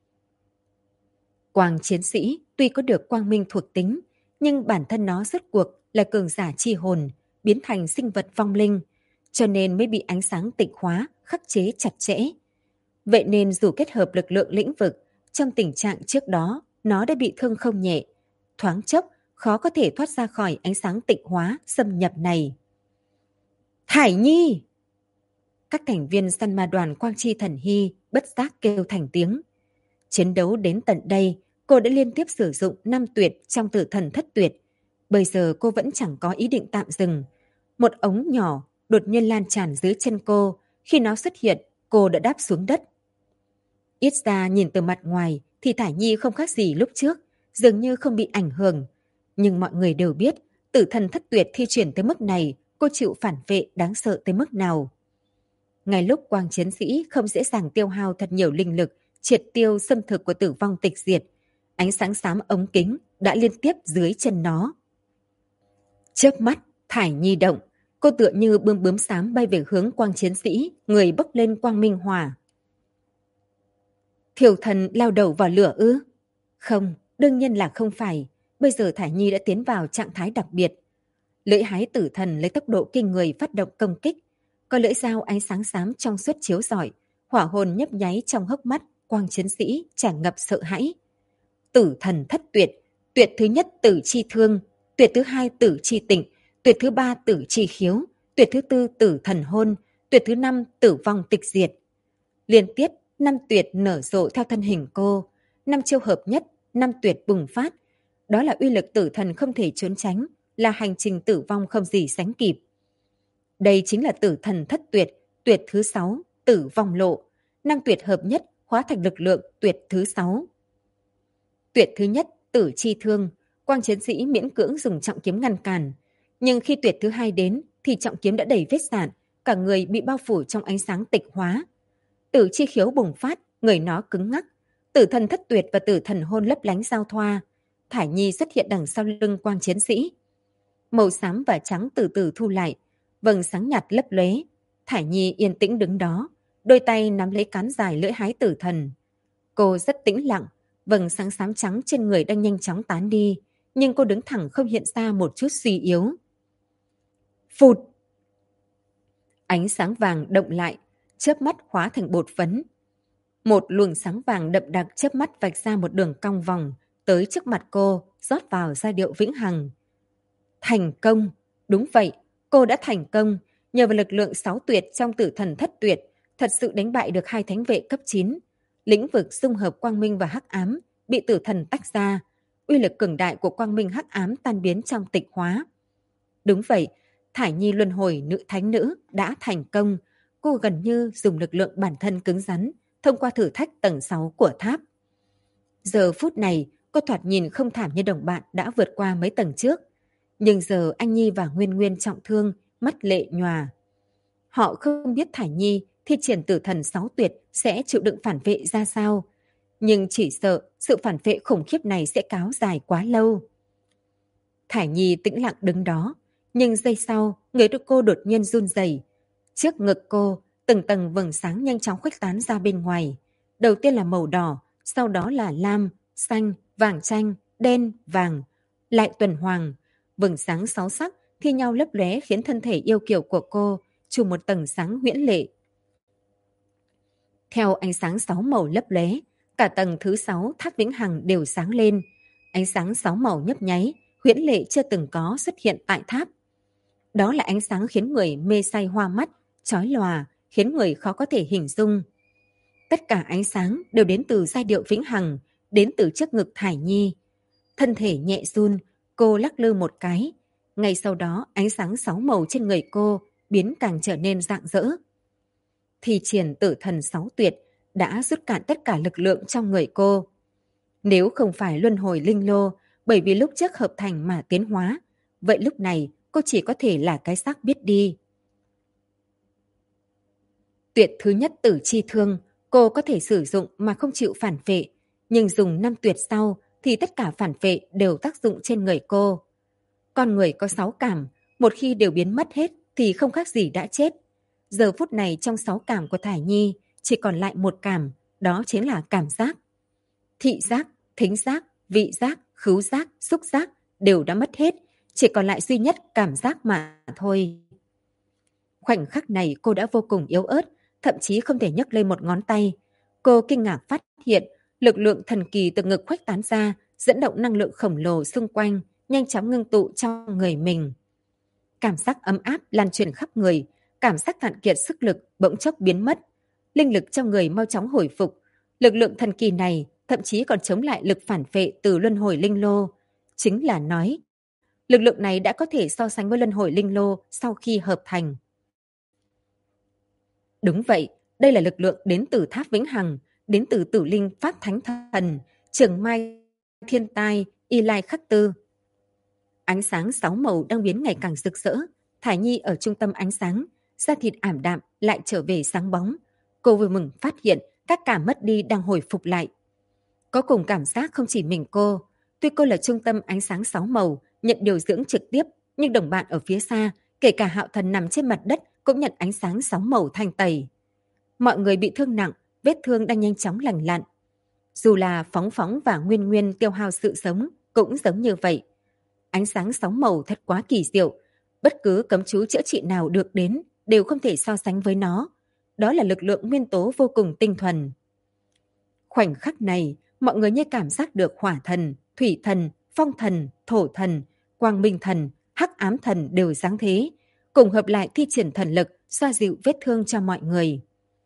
Quang chiến sĩ tuy có được quang minh thuộc tính, nhưng bản thân nó rốt cuộc là cường giả chi hồn, biến thành sinh vật vong linh, cho nên mới bị ánh sáng tịch hóa, khắc chế chặt chẽ. Vậy nên dù kết hợp lực lượng lĩnh vực, trong tình trạng trước đó, nó đã bị thương không nhẹ. Thoáng chốc, khó có thể thoát ra khỏi ánh sáng tịnh hóa, xâm nhập này. Thải Nhi! Các thành viên săn ma đoàn Quang Chi Thần Hy bất giác kêu thành tiếng. Chiến đấu đến tận đây, cô đã liên tiếp sử dụng 5 tuyệt trong tử thần thất tuyệt. Bây giờ cô vẫn chẳng có ý định tạm dừng. Một ống nhỏ đột nhiên lan tràn dưới chân cô. Khi nó xuất hiện, cô đã đáp xuống đất. Ít ra nhìn từ mặt ngoài thì Thải Nhi không khác gì lúc trước, dường như không bị ảnh hưởng. Nhưng mọi người đều biết, tử thần thất tuyệt thi triển tới mức này, cô chịu phản vệ đáng sợ tới mức nào. Ngay lúc quang chiến sĩ không dễ dàng tiêu hao thật nhiều linh lực, triệt tiêu xâm thực của tử vong tịch diệt, ánh sáng xám ống kính đã liên tiếp dưới chân nó. Chớp mắt, Thải Nhi động, cô tựa như bướm bướm xám bay về hướng quang chiến sĩ, người bốc lên quang minh hỏa. Thiểu thần lao đầu vào lửa ư? Không, đương nhiên là không phải. Bây giờ Thải Nhi đã tiến vào trạng thái đặc biệt. Lưỡi hái tử thần lấy tốc độ kinh người phát động công kích. Có lưỡi dao ánh sáng xám trong suốt chiếu rọi, hỏa hồn nhấp nháy trong hốc mắt, quang chiến sĩ tràn ngập sợ hãi. Tử thần thất tuyệt, tuyệt thứ nhất tử chi thương, tuyệt thứ 2 tử chi tịnh, tuyệt thứ 3 tử chi khiếu, tuyệt thứ 4 tử thần hôn, tuyệt thứ 5 tử vong tịch diệt. Liên tiếp 5 tuyệt nở rộ theo thân hình cô, 5 chiêu hợp nhất, 5 tuyệt bùng phát. Đó là uy lực tử thần không thể trốn tránh, là hành trình tử vong không gì sánh kịp. Đây chính là tử thần thất tuyệt, tuyệt thứ 6, tử vong lộ. 5 tuyệt hợp nhất hóa thành lực lượng tuyệt thứ 6. Tuyệt thứ nhất, tử chi thương, quang chiến sĩ miễn cưỡng dùng trọng kiếm ngăn cản. Nhưng khi tuyệt thứ 2 đến thì trọng kiếm đã đầy vết rạn, cả người bị bao phủ trong ánh sáng tịch hóa. Tử chi khiếu bùng phát, người nó cứng ngắc. Tử thần thất tuyệt và tử thần hôn lấp lánh giao thoa. Thải Nhi xuất hiện đằng sau lưng quang chiến sĩ. Màu xám và trắng từ từ thu lại, vầng sáng nhạt lấp lóe. Thải Nhi yên tĩnh đứng đó, đôi tay nắm lấy cán dài lưỡi hái tử thần. Cô rất tĩnh lặng, vầng sáng xám trắng trên người đang nhanh chóng tán đi, nhưng cô đứng thẳng không hiện ra một chút suy yếu. Phụt! Ánh sáng vàng động lại, chớp mắt hóa thành bột phấn. Một luồng sáng vàng đậm đặc chớp mắt vạch ra một đường cong vòng, tới trước mặt cô, rót vào giai điệu vĩnh hằng. Thành công! Đúng vậy, cô đã thành công. Nhờ vào lực lượng 6 tuyệt trong tử thần thất tuyệt, thật sự đánh bại được 2 thánh vệ cấp 9. Lĩnh vực dung hợp quang minh và hắc ám, bị tử thần tách ra. Uy lực cường đại của quang minh hắc ám tan biến trong tịch hóa. Đúng vậy, Thải Nhi luân hồi nữ thánh nữ đã thành công. Cô gần như dùng lực lượng bản thân cứng rắn, thông qua thử thách tầng 6 của tháp. Giờ phút này, cô thoạt nhìn không thảm như đồng bạn đã vượt qua mấy tầng trước. Nhưng giờ anh Nhi và Nguyên Nguyên trọng thương, mắt lệ nhòa. Họ không biết Thải Nhi thi triển tử thần 6 tuyệt sẽ chịu đựng phản vệ ra sao. Nhưng chỉ sợ sự phản vệ khủng khiếp này sẽ kéo dài quá lâu. Thải Nhi tĩnh lặng đứng đó, nhưng giây sau, người cô đột nhiên run rẩy. Trước ngực cô, từng tầng vầng sáng nhanh chóng khuếch tán ra bên ngoài. Đầu tiên là màu đỏ, sau đó là lam, xanh, vàng chanh, đen, vàng, lại tuần hoàng. Vầng sáng 6 sắc thi nhau lấp lóe khiến thân thể yêu kiều của cô trù một tầng sáng huyễn lệ. Theo ánh sáng 6 màu lấp lóe, cả tầng thứ 6 tháp vĩnh hằng đều sáng lên. Ánh sáng 6 màu nhấp nháy, huyễn lệ chưa từng có xuất hiện tại tháp. Đó là ánh sáng khiến người mê say hoa mắt, chói lòa, khiến người khó có thể hình dung. Tất cả ánh sáng đều đến từ giai điệu vĩnh hằng, đến từ trước ngực Thải Nhi. Thân thể nhẹ run, cô lắc lư một cái. Ngay sau đó, ánh sáng 6 màu trên người cô biến càng trở nên rạng rỡ. Thi triển tử thần 6 tuyệt đã rút cạn tất cả lực lượng trong người cô. Nếu không phải luân hồi linh lô, bởi vì lúc trước hợp thành mà tiến hóa, vậy lúc này cô chỉ có thể là cái xác biết đi. Tuyệt thứ nhất tử chi thương, cô có thể sử dụng mà không chịu phản vệ, nhưng dùng 5 tuyệt sau thì tất cả phản vệ đều tác dụng trên người cô. Con người có 6 cảm, một khi đều biến mất hết thì không khác gì đã chết. Giờ phút này trong 6 cảm của Thải Nhi chỉ còn lại một cảm, đó chính là cảm giác. Thị giác, thính giác, vị giác, khứu giác, xúc giác đều đã mất hết, chỉ còn lại duy nhất cảm giác mà thôi. Khoảnh khắc này cô đã vô cùng yếu ớt, thậm chí không thể nhấc lên một ngón tay. Cô kinh ngạc phát hiện lực lượng thần kỳ từ ngực khuếch tán ra, dẫn động năng lượng khổng lồ xung quanh, nhanh chóng ngưng tụ trong người mình. Cảm giác ấm áp lan truyền khắp người, cảm giác cạn kiệt sức lực bỗng chốc biến mất. Linh lực trong người mau chóng hồi phục. Lực lượng thần kỳ này thậm chí còn chống lại lực phản vệ từ luân hồi linh lô. Chính là nói, lực lượng này đã có thể so sánh với luân hồi linh lô sau khi hợp thành. Đúng vậy, đây là lực lượng đến từ tháp vĩnh hằng, đến từ tử linh pháp thánh thần, Trường Mai, Thiên Tai, Y Lai Khắc Tư. Ánh sáng 6 màu đang biến ngày càng rực rỡ. Thải Nhi ở trung tâm ánh sáng, da thịt ảm đạm lại trở về sáng bóng. Cô vui mừng phát hiện các cảm mất đi đang hồi phục lại. Có cùng cảm giác không chỉ mình cô. Tuy cô là trung tâm ánh sáng 6 màu, nhận điều dưỡng trực tiếp, nhưng đồng bạn ở phía xa, kể cả Hạo Thần nằm trên mặt đất cũng nhận ánh sáng 6 màu thanh tẩy. Mọi người bị thương nặng, vết thương đang nhanh chóng lành lặn. Dù là Phóng Phóng và Nguyên Nguyên tiêu hao sự sống, cũng giống như vậy. Ánh sáng 6 màu thật quá kỳ diệu. Bất cứ cấm chú chữa trị nào được đến đều không thể so sánh với nó. Đó là lực lượng nguyên tố vô cùng tinh thuần. Khoảnh khắc này, mọi người như cảm giác được hỏa thần, thủy thần, phong thần, thổ thần, quang minh thần, hắc ám thần đều giáng thế, cùng hợp lại thi triển thần lực, xoa dịu vết thương cho mọi người.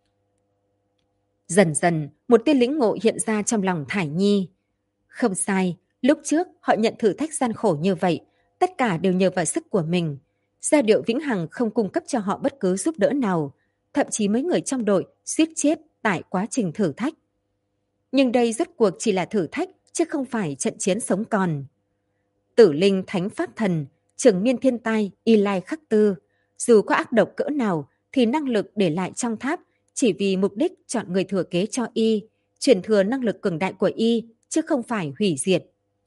Dần dần, một tia lĩnh ngộ hiện ra trong lòng Thải Nhi. Không sai, lúc trước họ nhận thử thách gian khổ như vậy, tất cả đều nhờ vào sức của mình. Giai điệu vĩnh hằng không cung cấp cho họ bất cứ giúp đỡ nào, thậm chí mấy người trong đội suýt chết tại quá trình thử thách. Nhưng đây rốt cuộc chỉ là thử thách, chứ không phải trận chiến sống còn. Tử linh thánh pháp thần, Trường Miên Thiên Tai, Y Lai Khắc Tư, dù có ác độc cỡ nào thì năng lực để lại trong tháp chỉ vì mục đích chọn người thừa kế cho y, truyền thừa năng lực cường đại của y, chứ không phải hủy diệt.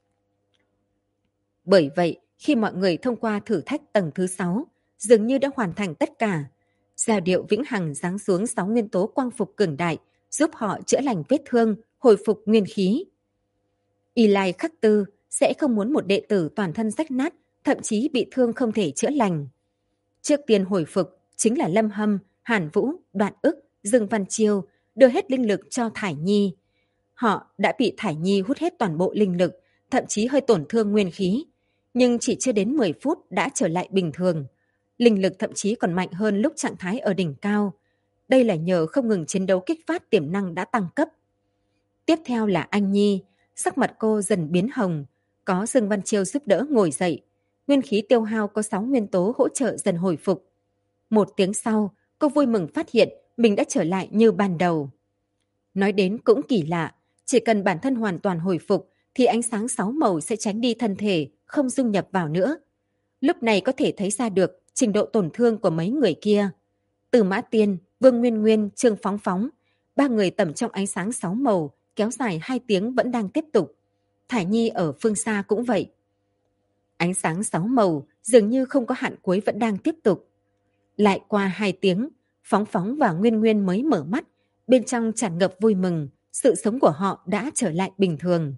Bởi vậy, khi mọi người thông qua thử thách tầng thứ 6, dường như đã hoàn thành tất cả. Giai điệu vĩnh hằng giáng xuống 6 nguyên tố quang phục cường đại, giúp họ chữa lành vết thương, hồi phục nguyên khí. Y Lai Khắc Tư sẽ không muốn một đệ tử toàn thân rách nát, thậm chí bị thương không thể chữa lành. Trước tiên hồi phục chính là Lâm Hâm, Hàn Vũ, Đoạn Ức, Dương Văn Chiêu đưa hết linh lực cho Thải Nhi. Họ đã bị Thải Nhi hút hết toàn bộ linh lực, thậm chí hơi tổn thương nguyên khí, nhưng chỉ chưa đến 10 phút đã trở lại bình thường. Linh lực thậm chí còn mạnh hơn lúc trạng thái ở đỉnh cao. Đây là nhờ không ngừng chiến đấu kích phát tiềm năng đã tăng cấp. Tiếp theo là Anh Nhi, sắc mặt cô dần biến hồng, có Dương Văn Chiêu giúp đỡ ngồi dậy. Nguyên khí tiêu hao có 6 nguyên tố hỗ trợ dần hồi phục. 1 tiếng sau, cô vui mừng phát hiện mình đã trở lại như ban đầu. Nói đến cũng kỳ lạ, Chỉ cần bản thân hoàn toàn hồi phục thì ánh sáng 6 màu sẽ tránh đi thân thể, không dung nhập vào nữa. Lúc này có thể thấy ra được trình độ tổn thương của mấy người kia. Từ Mã Tiên, Vương Nguyên Nguyên, Trương Phóng Phóng, ba người tẩm trong ánh sáng 6 màu, kéo dài 2 tiếng vẫn đang tiếp tục. Thải Nhi ở phương xa cũng vậy. Ánh sáng 6 màu dường như không có hạn cuối vẫn đang tiếp tục. Lại qua 2 tiếng, Phóng Phóng và Nguyên Nguyên mới mở mắt, bên trong tràn ngập vui mừng, sự sống của họ đã trở lại bình thường.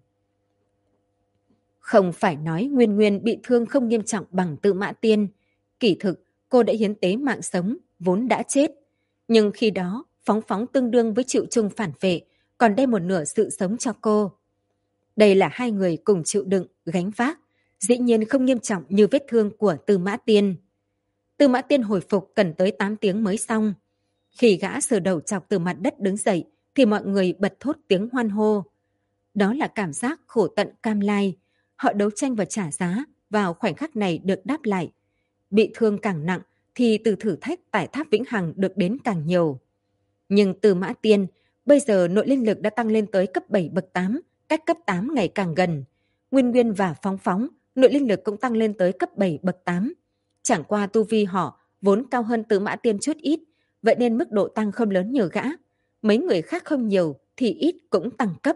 Không phải nói Nguyên Nguyên bị thương không nghiêm trọng bằng Tư Mã Tiên. Kỳ thực, cô đã hiến tế mạng sống, vốn đã chết. Nhưng khi đó, Phóng Phóng tương đương với chịu chung phản vệ, còn đem một nửa sự sống cho cô. Đây là hai người cùng chịu đựng, gánh vác, dĩ nhiên không nghiêm trọng như vết thương của Tư Mã Tiên. Tư Mã Tiên hồi phục cần tới 8 tiếng mới xong. Khi gã sờ đầu chọc từ mặt đất đứng dậy, thì mọi người bật thốt tiếng hoan hô. Đó là cảm giác khổ tận cam lai. Họ đấu tranh và trả giá, vào khoảnh khắc này được đáp lại. Bị thương càng nặng, thì từ thử thách tại tháp Vĩnh Hằng được đến càng nhiều. Nhưng Tư Mã Tiên, bây giờ nội linh lực đã tăng lên tới cấp 7 bậc 8, cách cấp 8 ngày càng gần. Nguyên Nguyên và Phóng Phóng, nội linh lực cũng tăng lên tới cấp 7 bậc 8. Chẳng qua tu vi họ vốn cao hơn Tư Mã Tiên chút ít, vậy nên mức độ tăng không lớn như gã. Mấy người khác không nhiều thì ít cũng tăng cấp.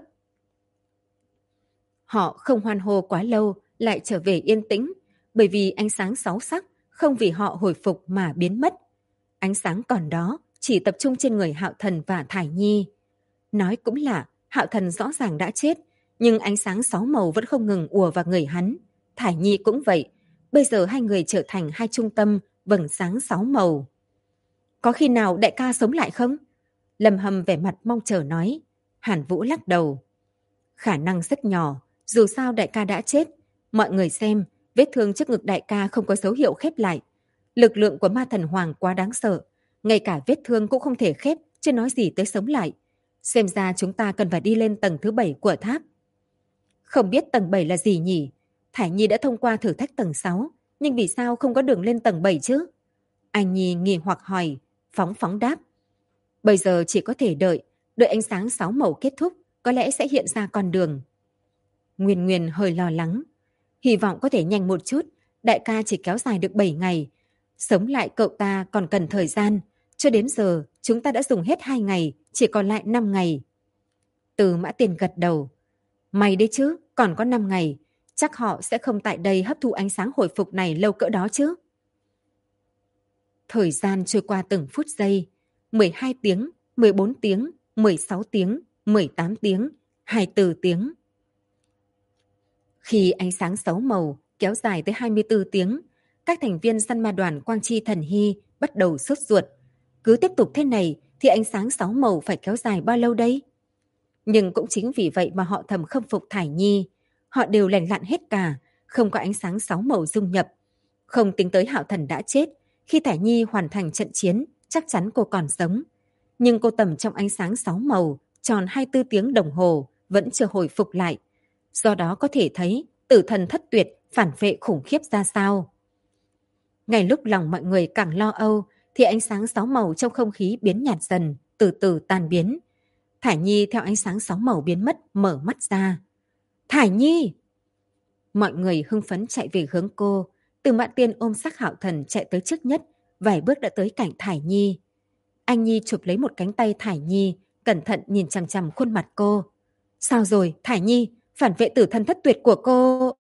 Họ không hoan hô quá lâu, lại trở về yên tĩnh, bởi vì ánh sáng 6 sắc không vì họ hồi phục mà biến mất. Ánh sáng còn đó chỉ tập trung trên người Hạo Thần và Thải Nhi. Nói cũng lạ, Hạo Thần rõ ràng đã chết, nhưng ánh sáng 6 màu vẫn không ngừng ùa vào người hắn. Thải Nhi cũng vậy, bây giờ hai người trở thành hai trung tâm vầng sáng 6 màu. Có khi nào đại ca sống lại không? Lâm Hâm vẻ mặt mong chờ nói. Hàn Vũ lắc đầu. Khả năng rất nhỏ, dù sao đại ca đã chết. Mọi người xem, vết thương trước ngực đại ca không có dấu hiệu khép lại. Lực lượng của ma thần hoàng quá đáng sợ. Ngay cả vết thương cũng không thể khép, chứ nói gì tới sống lại. Xem ra chúng ta cần phải đi lên tầng thứ 7 của tháp. Không biết tầng 7 là gì nhỉ? Thải Nhi đã thông qua thử thách tầng 6, nhưng vì sao không có đường lên tầng 7 chứ? Anh Nhi nghi hoặc hỏi, Phóng Phóng đáp. Bây giờ chỉ có thể đợi ánh sáng 6 màu kết thúc, có lẽ sẽ hiện ra con đường. Nguyên Nguyên hơi lo lắng. Hy vọng có thể nhanh một chút, đại ca chỉ kéo dài được 7 ngày. Sống lại cậu ta còn cần thời gian, cho đến giờ chúng ta đã dùng hết 2 ngày, chỉ còn lại 5 ngày. Từ Mã Tiền gật đầu. May đấy chứ, còn có 5 ngày, chắc họ sẽ không tại đây hấp thụ ánh sáng hồi phục này lâu cỡ đó chứ. Thời gian trôi qua từng phút giây, 12 tiếng, 14 tiếng, 16 tiếng, 18 tiếng, 24 tiếng. Khi ánh sáng 6 màu kéo dài tới 24 tiếng, các thành viên săn ma đoàn Quang Chi Thần Hy bắt đầu sốt ruột. Cứ tiếp tục thế này thì ánh sáng 6 màu phải kéo dài bao lâu đây? Nhưng cũng chính vì vậy mà họ thầm khâm phục Thải Nhi. Họ đều lành lặn hết cả, không có ánh sáng 6 màu dung nhập. Không tính tới Hạo Thần đã chết, khi Thải Nhi hoàn thành trận chiến, chắc chắn cô còn sống. Nhưng cô tầm trong ánh sáng 6 màu, tròn 24 tiếng đồng hồ, vẫn chưa hồi phục lại. Do đó có thể thấy tử thần thất tuyệt phản vệ khủng khiếp ra sao. Ngay lúc lòng mọi người càng lo âu, thì ánh sáng 6 màu trong không khí biến nhạt dần, từ từ tan biến. Thải Nhi theo ánh sáng 6 màu biến mất, mở mắt ra. Thải Nhi! Mọi người hưng phấn chạy về hướng cô. Từ Mã Tiên ôm xác Hạo Thần chạy tới trước nhất, vài bước đã tới cạnh Thải Nhi. Anh Nhi chụp lấy một cánh tay Thải Nhi, cẩn thận nhìn chằm chằm khuôn mặt cô. Sao rồi, Thải Nhi? Phản vệ tử thần thất tuyệt của cô...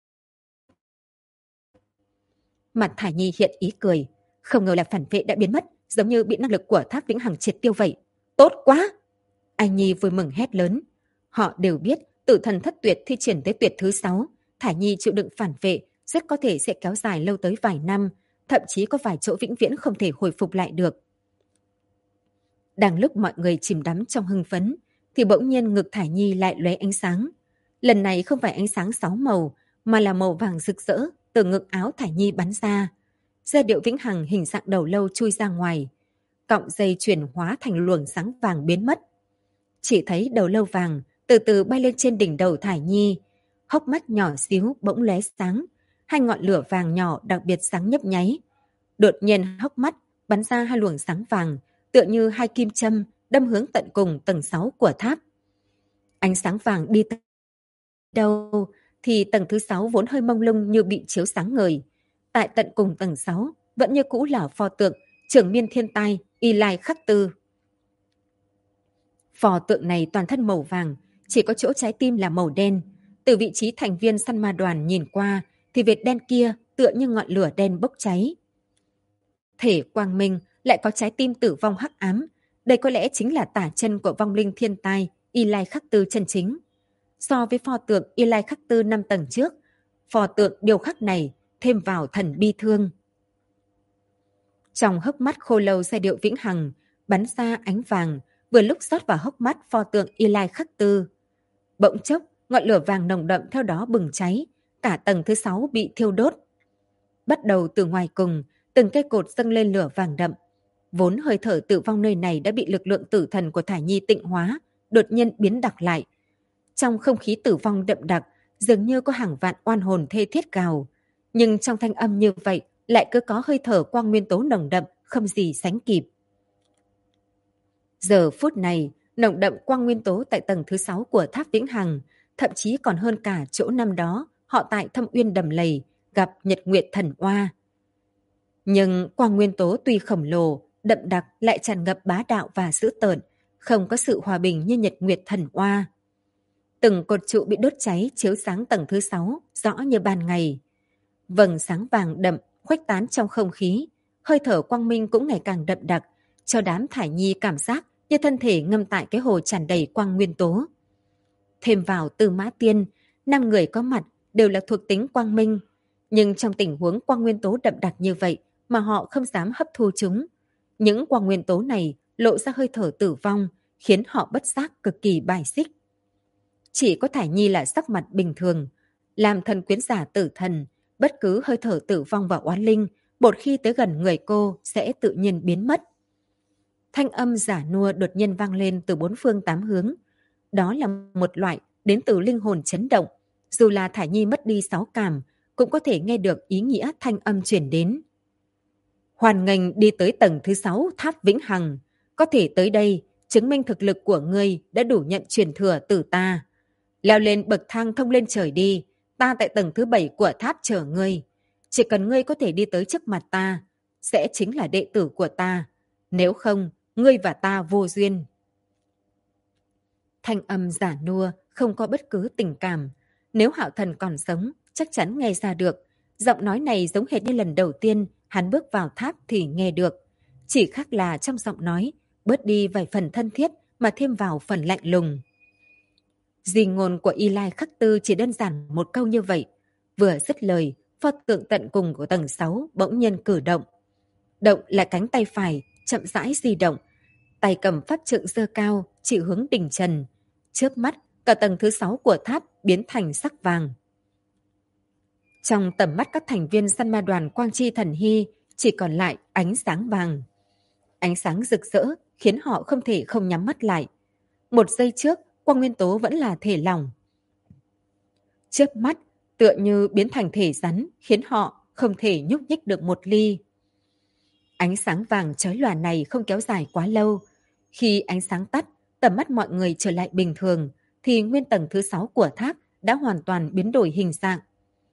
Mặt Thải Nhi hiện ý cười. Không ngờ là phản vệ đã biến mất, giống như bị năng lực của tháp Vĩnh Hằng triệt tiêu vậy. Tốt quá! Anh Nhi vui mừng hét lớn. Họ đều biết tử thần thất tuyệt thi triển tới tuyệt thứ 6. Thải Nhi chịu đựng phản vệ, rất có thể sẽ kéo dài lâu tới vài năm, thậm chí có vài chỗ vĩnh viễn không thể hồi phục lại được. Đang lúc mọi người chìm đắm trong hưng phấn, thì bỗng nhiên ngực Thải Nhi lại lóe ánh sáng. Lần này không phải ánh sáng 6 màu, mà là màu vàng rực rỡ từ ngực áo Thải Nhi bắn ra. Giai điệu Vĩnh Hằng hình dạng đầu lâu chui ra ngoài. Cọng dây chuyển hóa thành luồng sáng vàng biến mất. Chỉ thấy đầu lâu vàng từ từ bay lên trên đỉnh đầu Thải Nhi. Hốc mắt nhỏ xíu bỗng lóe sáng. Hai ngọn lửa vàng nhỏ đặc biệt sáng nhấp nháy. Đột nhiên hốc mắt bắn ra hai luồng sáng vàng, tựa như hai kim châm đâm hướng tận cùng tầng 6 của tháp. Ánh sáng vàng đi tới đâu thì tầng thứ 6 vốn hơi mông lung như bị chiếu sáng ngời. Tại tận cùng tầng 6 vẫn như cũ là pho tượng Trưởng Miên Thiên Tai Y Lai Khắc Tư. Pho tượng này toàn thân màu vàng, chỉ có chỗ trái tim là màu đen. Từ vị trí thành viên săn ma đoàn nhìn qua thì vệt đen kia tựa như ngọn lửa đen bốc cháy. Thể quang minh lại có trái tim tử vong hắc ám. Đây có lẽ chính là tả chân của vong linh thiên tai Y Lai Khắc Tư chân chính. So với pho tượng Y Lai Khắc Tư 5 tầng trước, pho tượng điêu khắc này thêm vào thần bi thương. Trong hốc mắt khô lâu giai điệu vĩnh hằng bắn ra ánh vàng, vừa lúc rót vào hốc mắt pho tượng Y Lai Khắc Tư. Bỗng chốc, ngọn lửa vàng nồng đậm theo đó bừng cháy, cả tầng thứ 6 bị thiêu đốt. Bắt đầu từ ngoài cùng, từng cây cột dâng lên lửa vàng đậm. Vốn hơi thở tử vong nơi này đã bị lực lượng tử thần của Thải Nhi tịnh hóa, đột nhiên biến đặc lại. Trong không khí tử vong đậm đặc, dường như có hàng vạn oan hồn thê thiết gào. Nhưng trong thanh âm như vậy, lại cứ có hơi thở quang nguyên tố nồng đậm, không gì sánh kịp. Giờ phút này, nồng đậm quang nguyên tố tại tầng thứ 6 của tháp Vĩnh Hằng, thậm chí còn hơn cả chỗ năm đó, họ tại Thâm Uyên Đầm Lầy, gặp Nhật Nguyệt Thần Oa. Nhưng quang nguyên tố tuy khổng lồ, đậm đặc lại tràn ngập bá đạo và dữ tợn, không có sự hòa bình như Nhật Nguyệt Thần Oa. Từng cột trụ bị đốt cháy chiếu sáng tầng thứ 6, rõ như ban ngày. Vầng sáng vàng đậm khuếch tán trong không khí, hơi thở quang minh cũng ngày càng đậm đặc, cho đám Thải Nhi cảm giác như thân thể ngâm tại cái hồ tràn đầy quang nguyên tố. Thêm vào Tư Mã Tiên, 5 người có mặt đều là thuộc tính quang minh, nhưng trong tình huống quang nguyên tố đậm đặc như vậy mà họ không dám hấp thu chúng. Những quang nguyên tố này lộ ra hơi thở tử vong, khiến họ bất giác cực kỳ bài xích. Chỉ có Thải Nhi là sắc mặt bình thường, làm thần quyến giả tử thần, bất cứ hơi thở tử vong và oán linh, một khi tới gần người cô sẽ tự nhiên biến mất. Thanh âm giả nua đột nhiên vang lên từ 4 phương 8 hướng. Đó là một loại đến từ linh hồn chấn động. Dù là Thải Nhi mất đi 6 cảm, cũng có thể nghe được ý nghĩa thanh âm chuyển đến. Hoan nghênh đi tới tầng thứ 6 tháp Vĩnh Hằng. Có thể tới đây, chứng minh thực lực của ngươi đã đủ nhận truyền thừa từ ta. Leo lên bậc thang thông lên trời đi, ta tại tầng thứ 7 của tháp chờ ngươi. Chỉ cần ngươi có thể đi tới trước mặt ta, sẽ chính là đệ tử của ta. Nếu không, ngươi và ta vô duyên. Thanh âm giả nua, không có bất cứ tình cảm. Nếu Hạo Thần còn sống, chắc chắn nghe ra được. Giọng nói này giống hệt như lần đầu tiên hắn bước vào tháp thì nghe được. Chỉ khác là trong giọng nói, bớt đi vài phần thân thiết mà thêm vào phần lạnh lùng. Di ngôn của Y Lai Khắc Tư chỉ đơn giản một câu như vậy. Vừa dứt lời, pho tượng tận cùng của tầng 6 bỗng nhiên cử động. Động là cánh tay phải, chậm rãi di động. Tay cầm pháp trượng giơ cao, chỉ hướng đỉnh trần. Chớp mắt, cả tầng thứ 6 của tháp biến thành sắc vàng. Trong tầm mắt các thành viên săn ma đoàn Quang Chi Thần Hy chỉ còn lại ánh sáng vàng. Ánh sáng rực rỡ khiến họ không thể không nhắm mắt lại. Một giây trước, quang nguyên tố vẫn là thể lỏng. Chớp mắt, tựa như biến thành thể rắn, khiến họ không thể nhúc nhích được một ly. Ánh sáng vàng chói lòa này không kéo dài quá lâu. Khi ánh sáng tắt, tầm mắt mọi người trở lại bình thường, thì nguyên tầng thứ 6 của tháp đã hoàn toàn biến đổi hình dạng.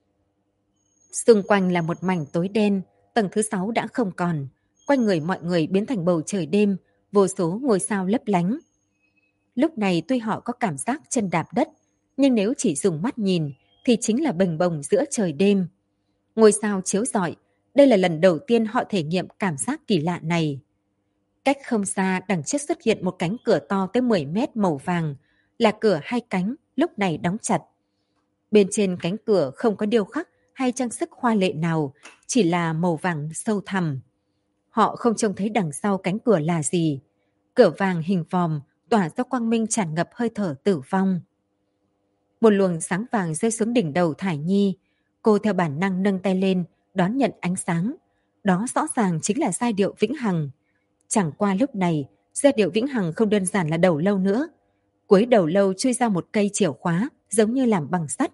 Xung quanh là một mảnh tối đen, tầng thứ 6 đã không còn. Quanh người mọi người biến thành bầu trời đêm, vô số ngôi sao lấp lánh. Lúc này tuy họ có cảm giác chân đạp đất, nhưng nếu chỉ dùng mắt nhìn thì chính là bềnh bồng giữa trời đêm. Ngôi sao chiếu rọi, đây là lần đầu tiên họ thể nghiệm cảm giác kỳ lạ này. Cách không xa đằng trước xuất hiện một cánh cửa to tới 10 mét màu vàng, là cửa 2 cánh, lúc này đóng chặt. Bên trên cánh cửa không có điêu khắc hay trang sức hoa lệ nào, chỉ là màu vàng sâu thẳm. Họ không trông thấy đằng sau cánh cửa là gì. Cửa vàng hình vòm, tỏa ra quang minh tràn ngập hơi thở tử vong. Một luồng sáng vàng rơi xuống đỉnh đầu Thải Nhi. Cô theo bản năng nâng tay lên, đón nhận ánh sáng. Đó rõ ràng chính là giai điệu Vĩnh Hằng. Chẳng qua lúc này, giai điệu Vĩnh Hằng không đơn giản là đầu lâu nữa. Cuối đầu lâu chui ra một cây chìa khóa, giống như làm bằng sắt.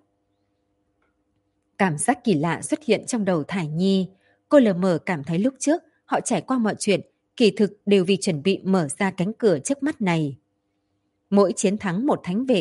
Cảm giác kỳ lạ xuất hiện trong đầu Thải Nhi. Cô lờ mờ cảm thấy lúc trước họ trải qua mọi chuyện, kỳ thực đều vì chuẩn bị mở ra cánh cửa trước mắt này. Mỗi chiến thắng một thánh vệ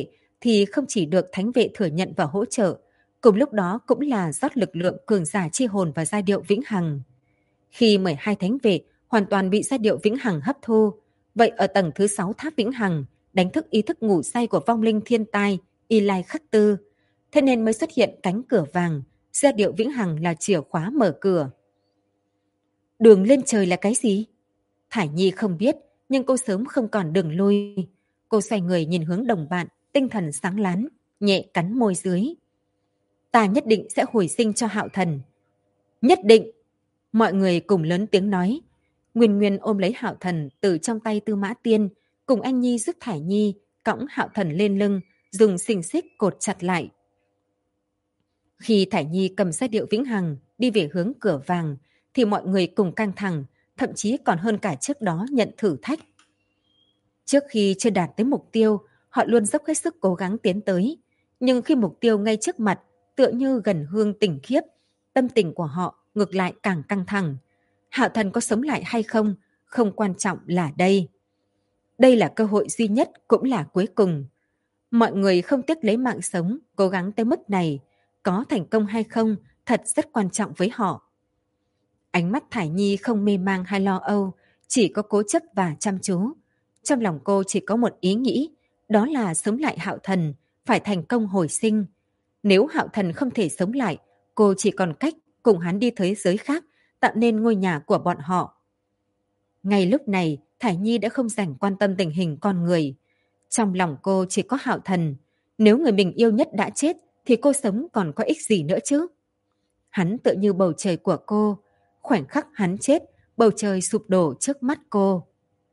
thì không chỉ được thánh vệ thừa nhận và hỗ trợ, cùng lúc đó cũng là rót lực lượng cường giả chi hồn và giai điệu vĩnh hằng. Khi 12 thánh vệ hoàn toàn bị giai điệu vĩnh hằng hấp thu, vậy ở tầng thứ 6 tháp vĩnh hằng đánh thức ý thức ngủ say của vong linh thiên tai Y Lai Khắc Tư, thế nên mới xuất hiện cánh cửa vàng, giai điệu vĩnh hằng là chìa khóa mở cửa. Đường lên trời là cái gì? Thải Nhi không biết, nhưng cô sớm không còn đường lui. Cô xoay người nhìn hướng đồng bạn, tinh thần sáng láng, nhẹ cắn môi dưới. Ta nhất định sẽ hồi sinh cho Hạo Thần. Nhất định! Mọi người cùng lớn tiếng nói. Nguyên Nguyên ôm lấy Hạo Thần từ trong tay Tư Mã Tiên, cùng anh Nhi giúp Thải Nhi cõng Hạo Thần lên lưng, dùng xiềng xích cột chặt lại. Khi Thải Nhi cầm giai điệu vĩnh hằng đi về hướng cửa vàng, thì mọi người cùng căng thẳng, thậm chí còn hơn cả trước đó nhận thử thách. Trước khi chưa đạt tới mục tiêu, họ luôn dốc hết sức cố gắng tiến tới. Nhưng khi mục tiêu ngay trước mặt, tựa như gần hương tình khiếp, tâm tình của họ ngược lại càng căng thẳng. Hạo Thần có sống lại hay không, không quan trọng là đây. Đây là cơ hội duy nhất cũng là cuối cùng. Mọi người không tiếc lấy mạng sống, cố gắng tới mức này. Có thành công hay không, thật rất quan trọng với họ. Ánh mắt Thải Nhi không mê mang hay lo âu, chỉ có cố chấp và chăm chú. Trong lòng cô chỉ có một ý nghĩ, đó là sống lại Hạo Thần, phải thành công hồi sinh. Nếu Hạo Thần không thể sống lại, cô chỉ còn cách cùng hắn đi thế giới khác, tạo nên ngôi nhà của bọn họ. Ngay lúc này, Thải Nhi đã không dành quan tâm tình hình con người. Trong lòng cô chỉ có Hạo Thần. Nếu người mình yêu nhất đã chết, thì cô sống còn có ích gì nữa chứ? Hắn tựa như bầu trời của cô. Khoảnh khắc hắn chết, bầu trời sụp đổ trước mắt cô.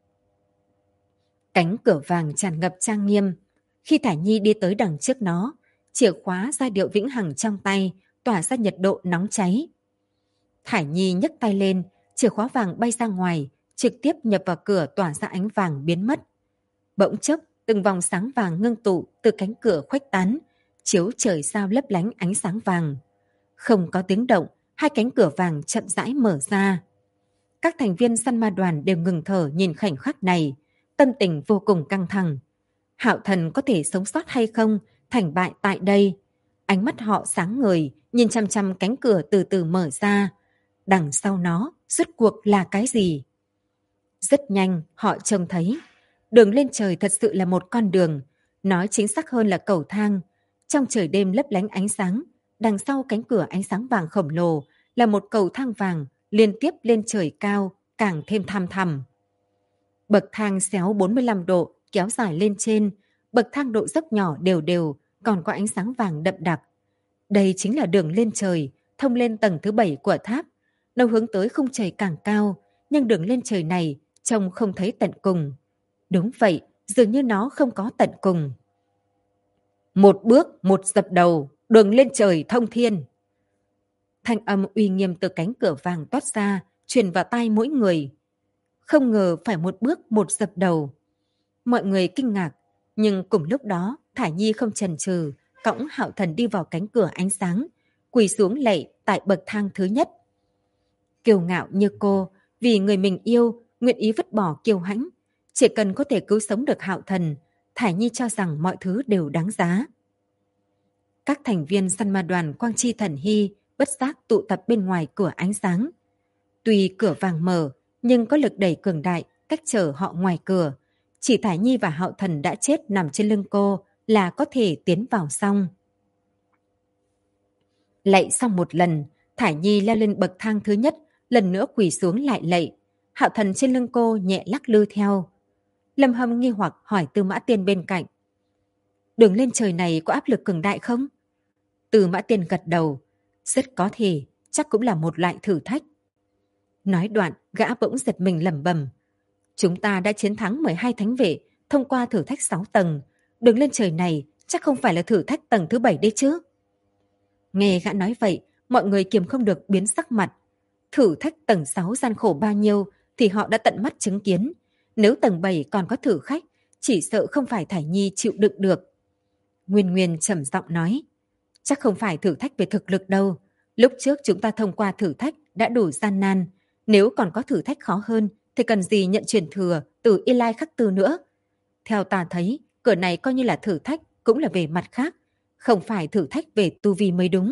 Cánh cửa vàng tràn ngập trang nghiêm. Khi Thải Nhi đi tới đằng trước nó, chìa khóa giai điệu vĩnh hằng trong tay tỏa ra nhiệt độ nóng cháy. Thải Nhi nhấc tay lên, chìa khóa vàng bay ra ngoài, trực tiếp nhập vào cửa tỏa ra ánh vàng biến mất. Bỗng chốc, từng vòng sáng vàng ngưng tụ từ cánh cửa khuếch tán, chiếu trời sao lấp lánh ánh sáng vàng. Không có tiếng động, hai cánh cửa vàng chậm rãi mở ra. Các thành viên săn ma đoàn đều ngừng thở nhìn khoảnh khắc này, tâm tình vô cùng căng thẳng. Hạo Thần có thể sống sót hay không, thành bại tại đây. Ánh mắt họ sáng ngời, nhìn chăm chăm cánh cửa từ từ mở ra. Đằng sau nó, rốt cuộc là cái gì? Rất nhanh, họ trông thấy. Đường lên trời thật sự là một con đường, nói chính xác hơn là cầu thang. Trong trời đêm lấp lánh ánh sáng, đằng sau cánh cửa ánh sáng vàng khổng lồ là một cầu thang vàng liên tiếp lên trời cao, càng thêm thăm thẳm. Bậc thang xéo 45 độ kéo dài lên trên, bậc thang độ dốc nhỏ đều đều, còn có ánh sáng vàng đậm đặc. Đây chính là đường lên trời, thông lên tầng thứ 7 của tháp. Nó hướng tới khung trời càng cao, nhưng đường lên trời này trông không thấy tận cùng. Đúng vậy, dường như nó không có tận cùng. Một bước, một dập đầu, đường lên trời thông thiên. Thanh âm uy nghiêm từ cánh cửa vàng toát ra, truyền vào tai mỗi người. Không ngờ phải một bước, một dập đầu. Mọi người kinh ngạc, nhưng cùng lúc đó, Thải Nhi không chần chừ, cõng Hạo Thần đi vào cánh cửa ánh sáng, quỳ xuống lạy tại bậc thang thứ nhất. Kiêu ngạo như cô, vì người mình yêu, nguyện ý vứt bỏ kiêu hãnh. Chỉ cần có thể cứu sống được Hạo Thần, Thải Nhi cho rằng mọi thứ đều đáng giá. Các thành viên săn ma đoàn Quang Chi Thần Hy bất giác tụ tập bên ngoài cửa ánh sáng. Tuy cửa vàng mở, nhưng có lực đẩy cường đại cách trở họ ngoài cửa. Chỉ Thải Nhi và Hạo Thần đã chết nằm trên lưng cô là có thể tiến vào xong. Lạy xong một lần, Thải Nhi leo lên bậc thang thứ nhất, lần nữa quỳ xuống lại lạy. Hạo Thần trên lưng cô nhẹ lắc lư theo. Lâm Hâm nghi hoặc hỏi Tư Mã Tiên bên cạnh. Đường lên trời này có áp lực cường đại không? Tư Mã Tiên gật đầu. Rất có thể, chắc cũng là một loại thử thách. Nói đoạn, gã bỗng giật mình lẩm bẩm. Chúng ta đã chiến thắng 12 thánh vệ, thông qua thử thách 6 tầng. Đường lên trời này chắc không phải là thử thách tầng thứ 7 đấy chứ? Nghe gã nói vậy, mọi người kiềm không được biến sắc mặt. Thử thách tầng 6 gian khổ bao nhiêu thì họ đã tận mắt chứng kiến. Nếu tầng 7 còn có thử khách, chỉ sợ không phải Thải Nhi chịu đựng được. Nguyên Nguyên trầm giọng nói. Chắc không phải thử thách về thực lực đâu. Lúc trước chúng ta thông qua thử thách đã đủ gian nan. Nếu còn có thử thách khó hơn thì cần gì nhận truyền thừa từ Y Lai Khắc Tư nữa. Theo ta thấy, cửa này coi như là thử thách cũng là về mặt khác, không phải thử thách về tu vi mới đúng.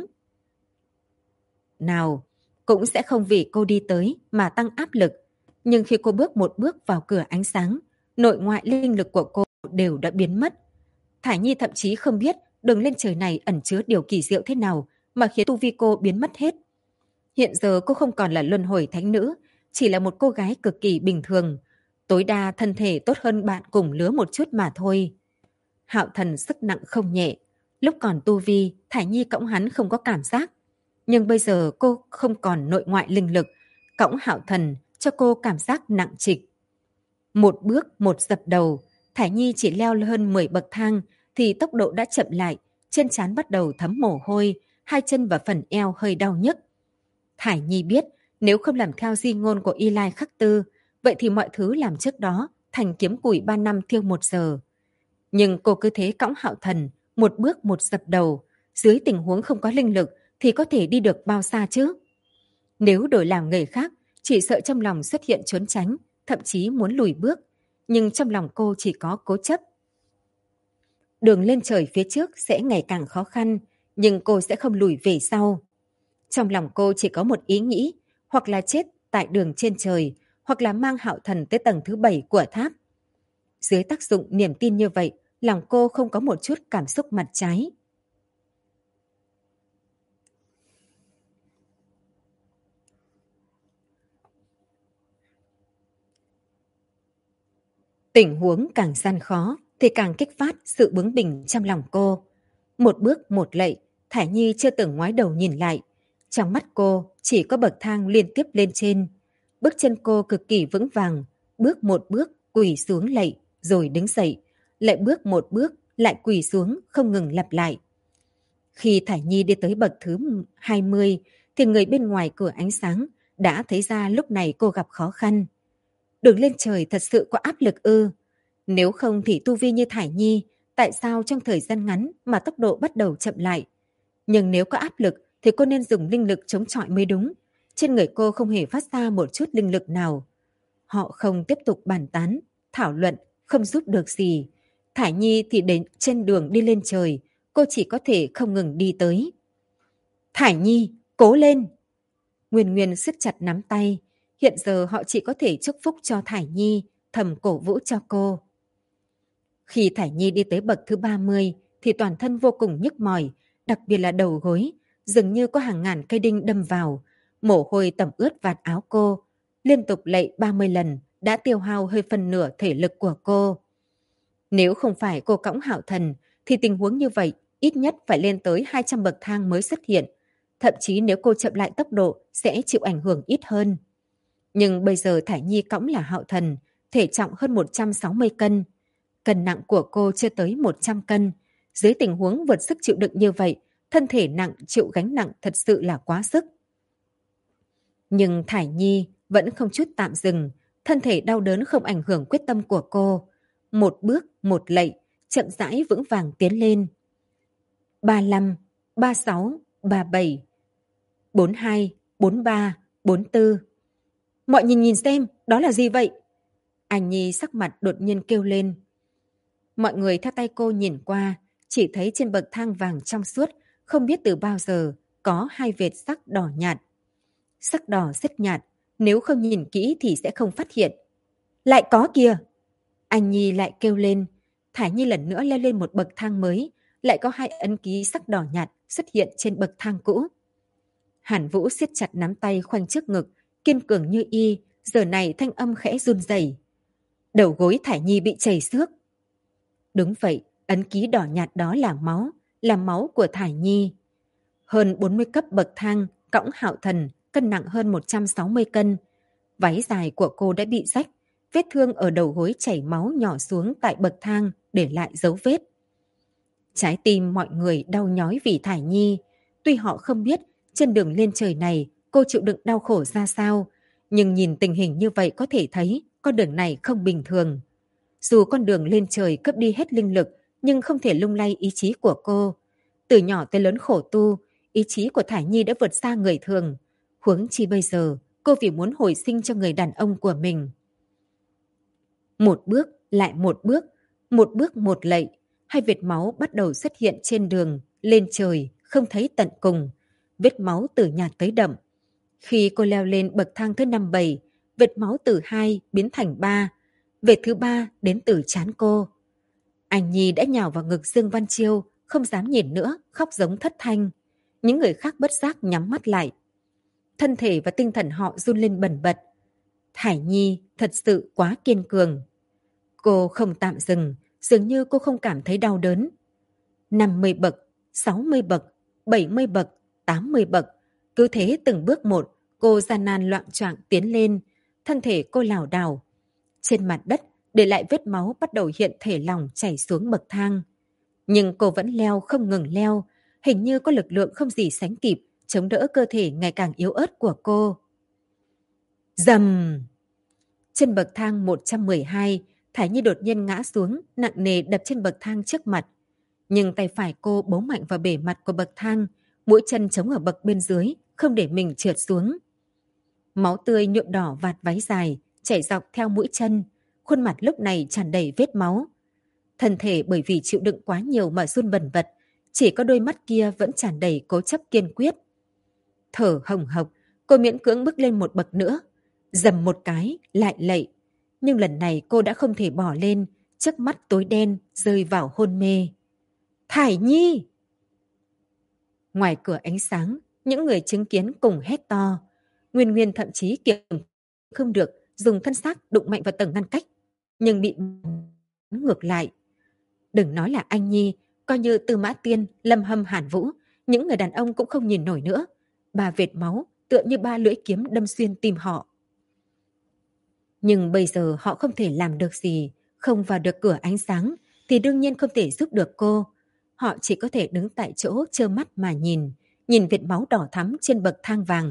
Nào, cũng sẽ không vì cô đi tới mà tăng áp lực, nhưng khi cô bước một bước vào cửa ánh sáng, nội ngoại linh lực của cô đều đã biến mất. Thải Nhi thậm chí không biết đường lên trời này ẩn chứa điều kỳ diệu thế nào mà khiến tu vi cô biến mất hết. Hiện giờ cô không còn là luân hồi thánh nữ, chỉ là một cô gái cực kỳ bình thường, tối đa thân thể tốt hơn bạn cùng lứa một chút mà thôi. Hạo Thần sức nặng không nhẹ, lúc còn tu vi, Thải Nhi cõng hắn không có cảm giác, nhưng bây giờ cô không còn nội ngoại linh lực, cõng Hạo Thần cho cô cảm giác nặng trịch. Một bước một dập đầu, Thải Nhi chỉ leo hơn 10 bậc thang thì tốc độ đã chậm lại, trên trán bắt đầu thấm mồ hôi, hai chân và phần eo hơi đau nhức. Thải Nhi biết nếu không làm theo di ngôn của Y Lai Khắc Tư, vậy thì mọi thứ làm trước đó thành kiếm củi 3 năm thiêu 1 giờ. Nhưng cô cứ thế cõng Hạo Thần, một bước một dập đầu, dưới tình huống không có linh lực thì có thể đi được bao xa chứ? Nếu đổi làm người khác, chỉ sợ trong lòng xuất hiện trốn tránh, thậm chí muốn lùi bước, nhưng trong lòng cô chỉ có cố chấp. Đường lên trời phía trước sẽ ngày càng khó khăn, nhưng cô sẽ không lùi về sau. Trong lòng cô chỉ có một ý nghĩ, hoặc là chết tại đường trên trời, hoặc là mang Hạo Thần tới tầng thứ 7 của tháp. Dưới tác dụng niềm tin như vậy, lòng cô không có một chút cảm xúc mặt trái. Tình huống càng gian khó thì càng kích phát sự bướng bỉnh trong lòng cô. Một bước một lạy, Thải Nhi chưa từng ngoái đầu nhìn lại. Trong mắt cô chỉ có bậc thang liên tiếp lên trên. Bước chân cô cực kỳ vững vàng, bước một bước quỳ xuống lạy rồi đứng dậy, lại bước một bước lại quỳ xuống không ngừng lặp lại. Khi Thải Nhi đi tới bậc thứ 20 thì người bên ngoài cửa ánh sáng đã thấy ra lúc này cô gặp khó khăn. Đường lên trời thật sự có áp lực ư? Nếu không thì tu vi như Thải Nhi, tại sao trong thời gian ngắn mà tốc độ bắt đầu chậm lại? Nhưng nếu có áp lực thì cô nên dùng linh lực chống chọi mới đúng. Trên người cô không hề phát ra một chút linh lực nào. Họ không tiếp tục bàn tán, thảo luận, không giúp được gì. Thải Nhi thì đến trên đường đi lên trời, cô chỉ có thể không ngừng đi tới. Thải Nhi, cố lên! Nguyên Nguyên siết chặt nắm tay. Hiện giờ họ chỉ có thể chúc phúc cho Thải Nhi, thầm cổ vũ cho cô. Khi Thải Nhi đi tới bậc thứ 30 thì toàn thân vô cùng nhức mỏi, đặc biệt là đầu gối, dường như có hàng ngàn cây đinh đâm vào, mồ hôi tẩm ướt vạt áo cô, liên tục lạy 30 lần đã tiêu hao hơi phần nửa thể lực của cô. Nếu không phải cô cõng Hạo Thần thì tình huống như vậy ít nhất phải lên tới 200 bậc thang mới xuất hiện, thậm chí nếu cô chậm lại tốc độ sẽ chịu ảnh hưởng ít hơn. Nhưng bây giờ Thải Nhi cõng là Hạo Thần, thể trọng hơn 160 cân. Cân nặng của cô chưa tới 100 cân. Dưới tình huống vượt sức chịu đựng như vậy, thân thể nặng chịu gánh nặng thật sự là quá sức. Nhưng Thải Nhi vẫn không chút tạm dừng, thân thể đau đớn không ảnh hưởng quyết tâm của cô. Một bước, một lạy, chậm rãi vững vàng tiến lên. 35, 36, 37, 42, 43, 44. Mọi nhìn nhìn xem, đó là gì vậy? Anh Nhi sắc mặt đột nhiên kêu lên. Mọi người theo tay cô nhìn qua, chỉ thấy trên bậc thang vàng trong suốt, không biết từ bao giờ, có hai vệt sắc đỏ nhạt. Sắc đỏ rất nhạt, nếu không nhìn kỹ thì sẽ không phát hiện. Lại có kìa! Anh Nhi lại kêu lên. Thải Nhi lần nữa leo lên một bậc thang mới, lại có hai ấn ký sắc đỏ nhạt xuất hiện trên bậc thang cũ. Hàn Vũ siết chặt nắm tay khoanh trước ngực, kiên cường như y, giờ này thanh âm khẽ run rẩy. Đầu gối Thải Nhi bị chảy xước. Đúng vậy, ấn ký đỏ nhạt đó là máu của Thải Nhi. Hơn 40 cấp bậc thang, cõng Hạo Thần, cân nặng hơn 160 cân. Váy dài của cô đã bị rách, vết thương ở đầu gối chảy máu nhỏ xuống tại bậc thang để lại dấu vết. Trái tim mọi người đau nhói vì Thải Nhi. Tuy họ không biết trên đường lên trời này cô chịu đựng đau khổ ra sao, nhưng nhìn tình hình như vậy có thể thấy con đường này không bình thường. Dù con đường lên trời cướp đi hết linh lực, nhưng không thể lung lay ý chí của cô. Từ nhỏ tới lớn khổ tu, ý chí của Thải Nhi đã vượt xa người thường. Huống chi bây giờ, cô vì muốn hồi sinh cho người đàn ông của mình. Một bước, lại một bước một lạy. hai vệt máu bắt đầu xuất hiện trên đường, lên trời, không thấy tận cùng. Vết máu từ nhạt tới đậm. Khi cô leo lên bậc thang thứ 57, vệt máu từ 2 biến thành 3. Vệt thứ 3 đến từ trán cô. Anh Nhi đã nhào vào ngực Dương Văn Chiêu, không dám nhìn nữa, khóc giống thất thanh. Những người khác bất giác nhắm mắt lại. Thân thể và tinh thần họ run lên bần bật. Thải Nhi thật sự quá kiên cường. Cô không tạm dừng, dường như cô không cảm thấy đau đớn. 50 bậc, 60 bậc, 70 bậc, 80 bậc. Cứ thế từng bước một, cô gian nan loạng choạng tiến lên. Thân thể cô lảo đảo. Trên mặt đất, để lại vết máu bắt đầu hiện thể lỏng chảy xuống bậc thang. Nhưng cô vẫn leo không ngừng leo. Hình như có lực lượng không gì sánh kịp, chống đỡ cơ thể ngày càng yếu ớt của cô. Dầm! Trên bậc thang 112, Thải Nhi đột nhiên ngã xuống, nặng nề đập trên bậc thang trước mặt. Nhưng tay phải cô bấu mạnh vào bề mặt của bậc thang, mũi chân chống ở bậc bên dưới, không để mình trượt xuống. Máu tươi nhuộm đỏ vạt váy dài, chảy dọc theo mũi chân, khuôn mặt lúc này tràn đầy vết máu. Thân thể bởi vì chịu đựng quá nhiều mà run bần bật, chỉ có đôi mắt kia vẫn tràn đầy cố chấp kiên quyết. Thở hồng hộc, cô miễn cưỡng bước lên một bậc nữa, dầm một cái, lại lạy. Nhưng lần này cô đã không thể bỏ lên, trước mắt tối đen, rơi vào hôn mê. Thải Nhi! Ngoài cửa ánh sáng, những người chứng kiến cùng hét to. Nguyên Nguyên thậm chí kiềm không được, dùng thân xác đụng mạnh vào tầng ngăn cách, nhưng bị ngược lại. Đừng nói là anh Nhi, coi như Tư Mã Tiên, Lâm Hâm, Hàn Vũ, những người đàn ông cũng không nhìn nổi nữa. 3 vệt máu tựa như 3 lưỡi kiếm đâm xuyên tim họ. Nhưng bây giờ họ không thể làm được gì, không vào được cửa ánh sáng thì đương nhiên không thể giúp được cô. Họ chỉ có thể đứng tại chỗ trơ mắt mà nhìn vệt máu đỏ thắm trên bậc thang vàng.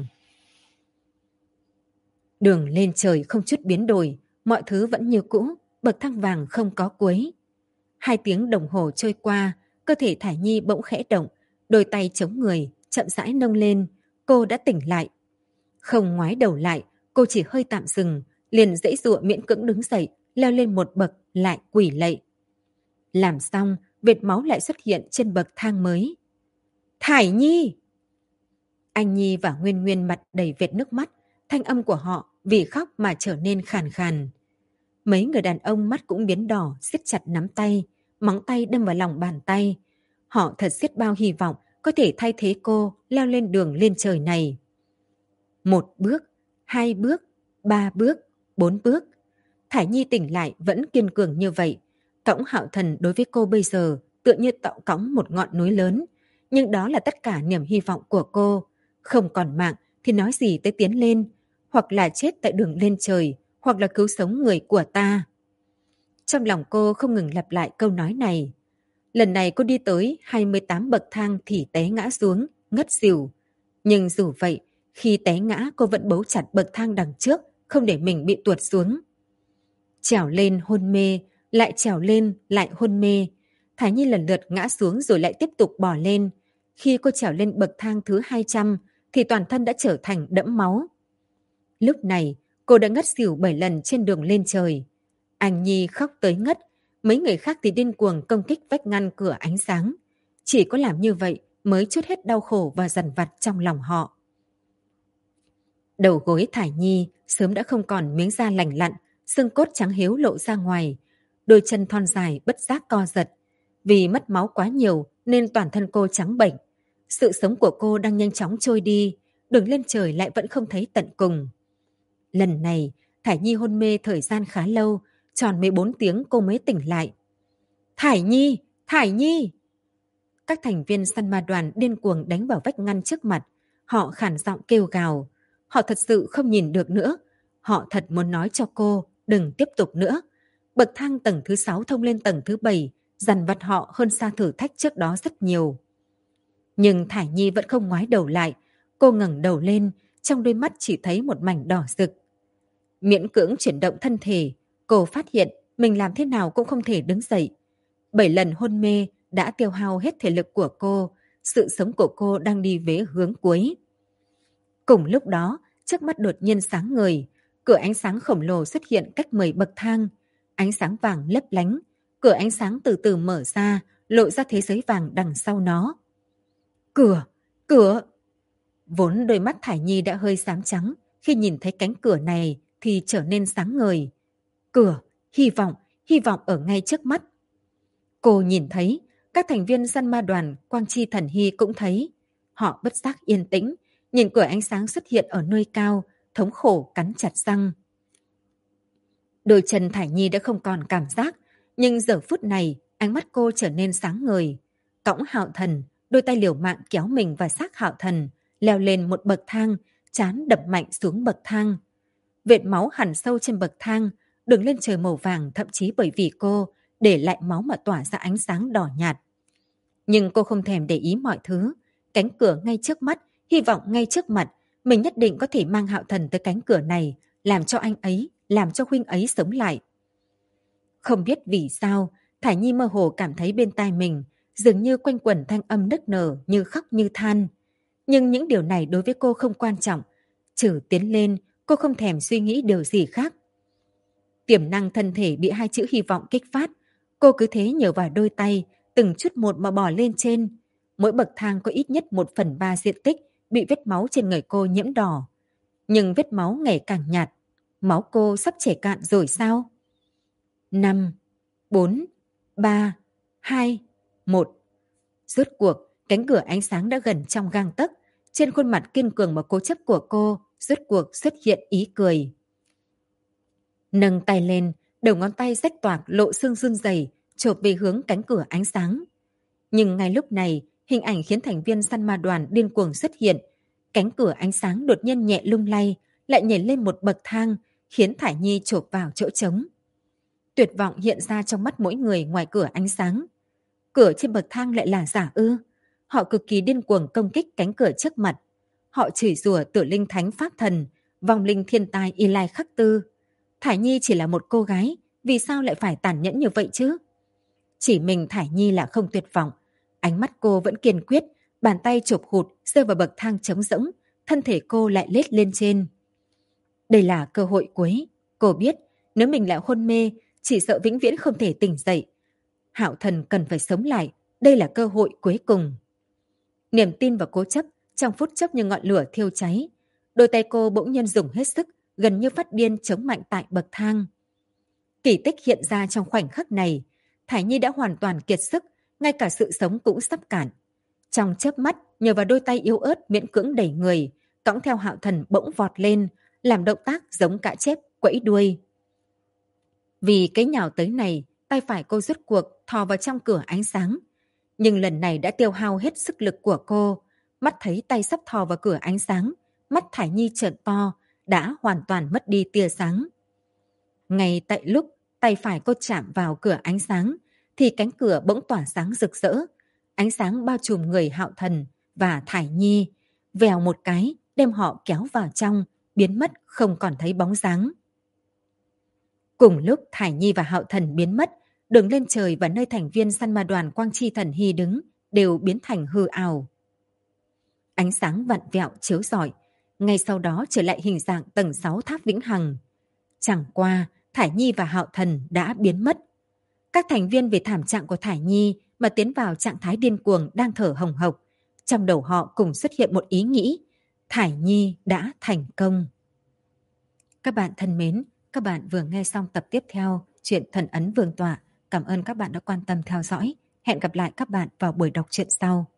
Đường lên trời không chút biến đổi, mọi thứ vẫn như cũ, bậc thang vàng không có cuối. 2 tiếng đồng hồ trôi qua, cơ thể Thải Nhi bỗng khẽ động, đôi tay chống người, chậm rãi nâng lên, cô đã tỉnh lại. Không ngoái đầu lại, cô chỉ hơi tạm dừng, liền dãy dụa miễn cưỡng đứng dậy, leo lên một bậc, lại quỳ lạy. Làm xong, vệt máu lại xuất hiện trên bậc thang mới. Thải Nhi! Anh Nhi và Nguyên Nguyên mặt đầy vệt nước mắt, thanh âm của họ vì khóc mà trở nên khàn khàn. Mấy người đàn ông mắt cũng biến đỏ, siết chặt nắm tay, móng tay đâm vào lòng bàn tay. Họ thật xiết bao hy vọng có thể thay thế cô leo lên đường lên trời này. 1 bước, 2 bước, 3 bước, 4 bước. Thải Nhi tỉnh lại vẫn kiên cường như vậy. Cõng Hạo Thần đối với cô bây giờ tựa như cõng một ngọn núi lớn. Nhưng đó là tất cả niềm hy vọng của cô. Không còn mạng thì nói gì tới tiến lên, hoặc là chết tại đường lên trời, hoặc là cứu sống người của ta. Trong lòng cô không ngừng lặp lại câu nói này. Lần này cô đi tới 28 bậc thang thì té ngã xuống, ngất xỉu. Nhưng dù vậy, khi té ngã cô vẫn bấu chặt bậc thang đằng trước, không để mình bị tuột xuống. Trèo lên hôn mê, lại trèo lên, lại hôn mê. Thải Nhi lần lượt ngã xuống rồi lại tiếp tục bò lên. Khi cô trèo lên bậc thang thứ 200 thì toàn thân đã trở thành đẫm máu. Lúc này, cô đã ngất xỉu 7 lần trên đường lên trời. Anh Nhi khóc tới ngất, mấy người khác thì điên cuồng công kích vách ngăn cửa ánh sáng. Chỉ có làm như vậy mới trút hết đau khổ và dằn vặt trong lòng họ. Đầu gối Thải Nhi sớm đã không còn miếng da lành lặn, xương cốt trắng hiếu lộ ra ngoài. Đôi chân thon dài bất giác co giật. Vì mất máu quá nhiều nên toàn thân cô trắng bệch. Sự sống của cô đang nhanh chóng trôi đi, đường lên trời lại vẫn không thấy tận cùng. Lần này, Thải Nhi hôn mê thời gian khá lâu, tròn 14 tiếng cô mới tỉnh lại. Thải Nhi! Thải Nhi! Các thành viên săn ma đoàn điên cuồng đánh vào vách ngăn trước mặt. Họ khản giọng kêu gào. Họ thật sự không nhìn được nữa. Họ thật muốn nói cho cô đừng tiếp tục nữa. Bậc thang tầng thứ 6 thông lên tầng thứ 7, dằn vặt họ hơn xa thử thách trước đó rất nhiều. Nhưng Thải Nhi vẫn không ngoái đầu lại. Cô ngẩng đầu lên, trong đôi mắt chỉ thấy một mảnh đỏ rực. Miễn cưỡng chuyển động thân thể, cô phát hiện mình làm thế nào cũng không thể đứng dậy. 7 lần hôn mê đã tiêu hao hết thể lực của cô, sự sống của cô đang đi về hướng cuối. Cùng lúc đó, trước mắt đột nhiên sáng ngời, cửa ánh sáng khổng lồ xuất hiện cách 10 bậc thang. Ánh sáng vàng lấp lánh, Cửa ánh sáng từ từ mở ra, lộ ra thế giới vàng đằng sau nó. Cửa! Cửa! Vốn đôi mắt Thải Nhi đã hơi xám trắng, khi nhìn thấy cánh cửa này thì trở nên sáng ngời. Cửa! Hy vọng ở ngay trước mắt. Cô nhìn thấy, các thành viên săn ma đoàn Quang Chi Thần Hy cũng thấy. Họ bất giác yên tĩnh, nhìn cửa ánh sáng xuất hiện ở nơi cao, thống khổ cắn chặt răng. Đôi chân Thải Nhi đã không còn cảm giác, nhưng giờ phút này ánh mắt cô trở nên sáng ngời. Cõng Hạo Thần, đôi tay liều mạng kéo mình và xác Hạo Thần, leo lên một bậc thang, trán đập mạnh xuống bậc thang. Vệt máu hằn sâu trên bậc thang, đường lên trời màu vàng thậm chí bởi vì cô để lại máu mà tỏa ra ánh sáng đỏ nhạt. Nhưng cô không thèm để ý mọi thứ. Cánh cửa ngay trước mắt, hy vọng ngay trước mặt, mình nhất định có thể mang Hạo Thần tới cánh cửa này, làm cho anh ấy, làm cho huynh ấy sống lại. Không biết vì sao, Thải Nhi mơ hồ cảm thấy bên tai mình dường như quanh quẩn thanh âm nức nở như khóc như than. Nhưng những điều này đối với cô không quan trọng. Trừ tiến lên, cô không thèm suy nghĩ điều gì khác. Tiềm năng thân thể bị hai chữ hy vọng kích phát. Cô cứ thế nhờ vào đôi tay, từng chút một mà bò lên trên. Mỗi bậc thang có ít nhất 1/3 diện tích bị vết máu trên người cô nhiễm đỏ. Nhưng vết máu ngày càng nhạt. Máu cô sắp chảy cạn rồi sao? 5, 4, 3, 2, 1. Rốt cuộc, cánh cửa ánh sáng đã gần trong gang tấc. Trên khuôn mặt kiên cường và cố chấp của cô, rốt cuộc xuất hiện ý cười. Nâng tay lên, đầu ngón tay rách toạc lộ xương run rẩy, chộp về hướng cánh cửa ánh sáng. Nhưng ngay lúc này, hình ảnh khiến thành viên săn ma đoàn điên cuồng xuất hiện. Cánh cửa ánh sáng đột nhiên nhẹ lung lay, lại nhảy lên một bậc thang, khiến Thải Nhi chộp vào chỗ trống. Tuyệt vọng hiện ra trong mắt mỗi người ngoài cửa ánh sáng. Cửa trên bậc thang lại là giả ư? Họ cực kỳ điên cuồng công kích cánh cửa trước mặt. Họ chửi rủa Tử Linh Thánh Pháp Thần, vong linh thiên tai Y Lai Khắc Tư. Thải Nhi chỉ là một cô gái, vì sao lại phải tàn nhẫn như vậy chứ? Chỉ mình Thải Nhi là không tuyệt vọng. Ánh mắt cô vẫn kiên quyết, bàn tay chộp hụt rơi vào bậc thang trống rỗng, thân thể cô lại lết lên trên. Đây là cơ hội cuối. Cô biết, nếu mình lại hôn mê, chỉ sợ vĩnh viễn không thể tỉnh dậy. Hạo Thần cần phải sống lại, đây là cơ hội cuối cùng. Niềm tin và cố chấp trong phút chốc như ngọn lửa thiêu cháy. Đôi tay cô bỗng nhiên dùng hết sức, gần như phát điên chống mạnh tại bậc thang. Kỳ tích hiện ra trong khoảnh khắc này. Thải Nhi đã hoàn toàn kiệt sức, ngay cả sự sống cũng sắp cạn. Trong chớp mắt, nhờ vào đôi tay yếu ớt miễn cưỡng đẩy người, cõng theo Hạo Thần bỗng vọt lên, làm động tác giống cá chép quẫy đuôi. Vì cái nhào tới này, tay phải cô rút cuộc thò vào trong cửa ánh sáng. Nhưng lần này đã tiêu hao hết sức lực của cô. Mắt thấy tay sắp thò vào cửa ánh sáng, mắt Thải Nhi trợn to, đã hoàn toàn mất đi tia sáng. Ngay tại lúc tay phải cô chạm vào cửa ánh sáng, thì cánh cửa bỗng tỏa sáng rực rỡ. Ánh sáng bao trùm người Hạo Thần và Thải Nhi, vèo một cái đem họ kéo vào trong, biến mất không còn thấy bóng dáng. Cùng lúc Thải Nhi và Hạo Thần biến mất, đường lên trời và nơi thành viên săn ma đoàn Quang Chi Thần Hy đứng đều biến thành hư ảo. Ánh sáng vặn vẹo chiếu rọi, ngay sau đó trở lại hình dạng tầng 6 tháp Vĩnh Hằng. Chẳng qua, Thải Nhi và Hạo Thần đã biến mất. Các thành viên về thảm trạng của Thải Nhi mà tiến vào trạng thái điên cuồng đang thở hồng hộc. Trong đầu họ cùng xuất hiện một ý nghĩ, Thải Nhi đã thành công. Các bạn thân mến, các bạn vừa nghe xong tập tiếp theo truyện Thần Ấn Vương Tọa. Cảm ơn các bạn đã quan tâm theo dõi. Hẹn gặp lại các bạn vào buổi đọc truyện sau.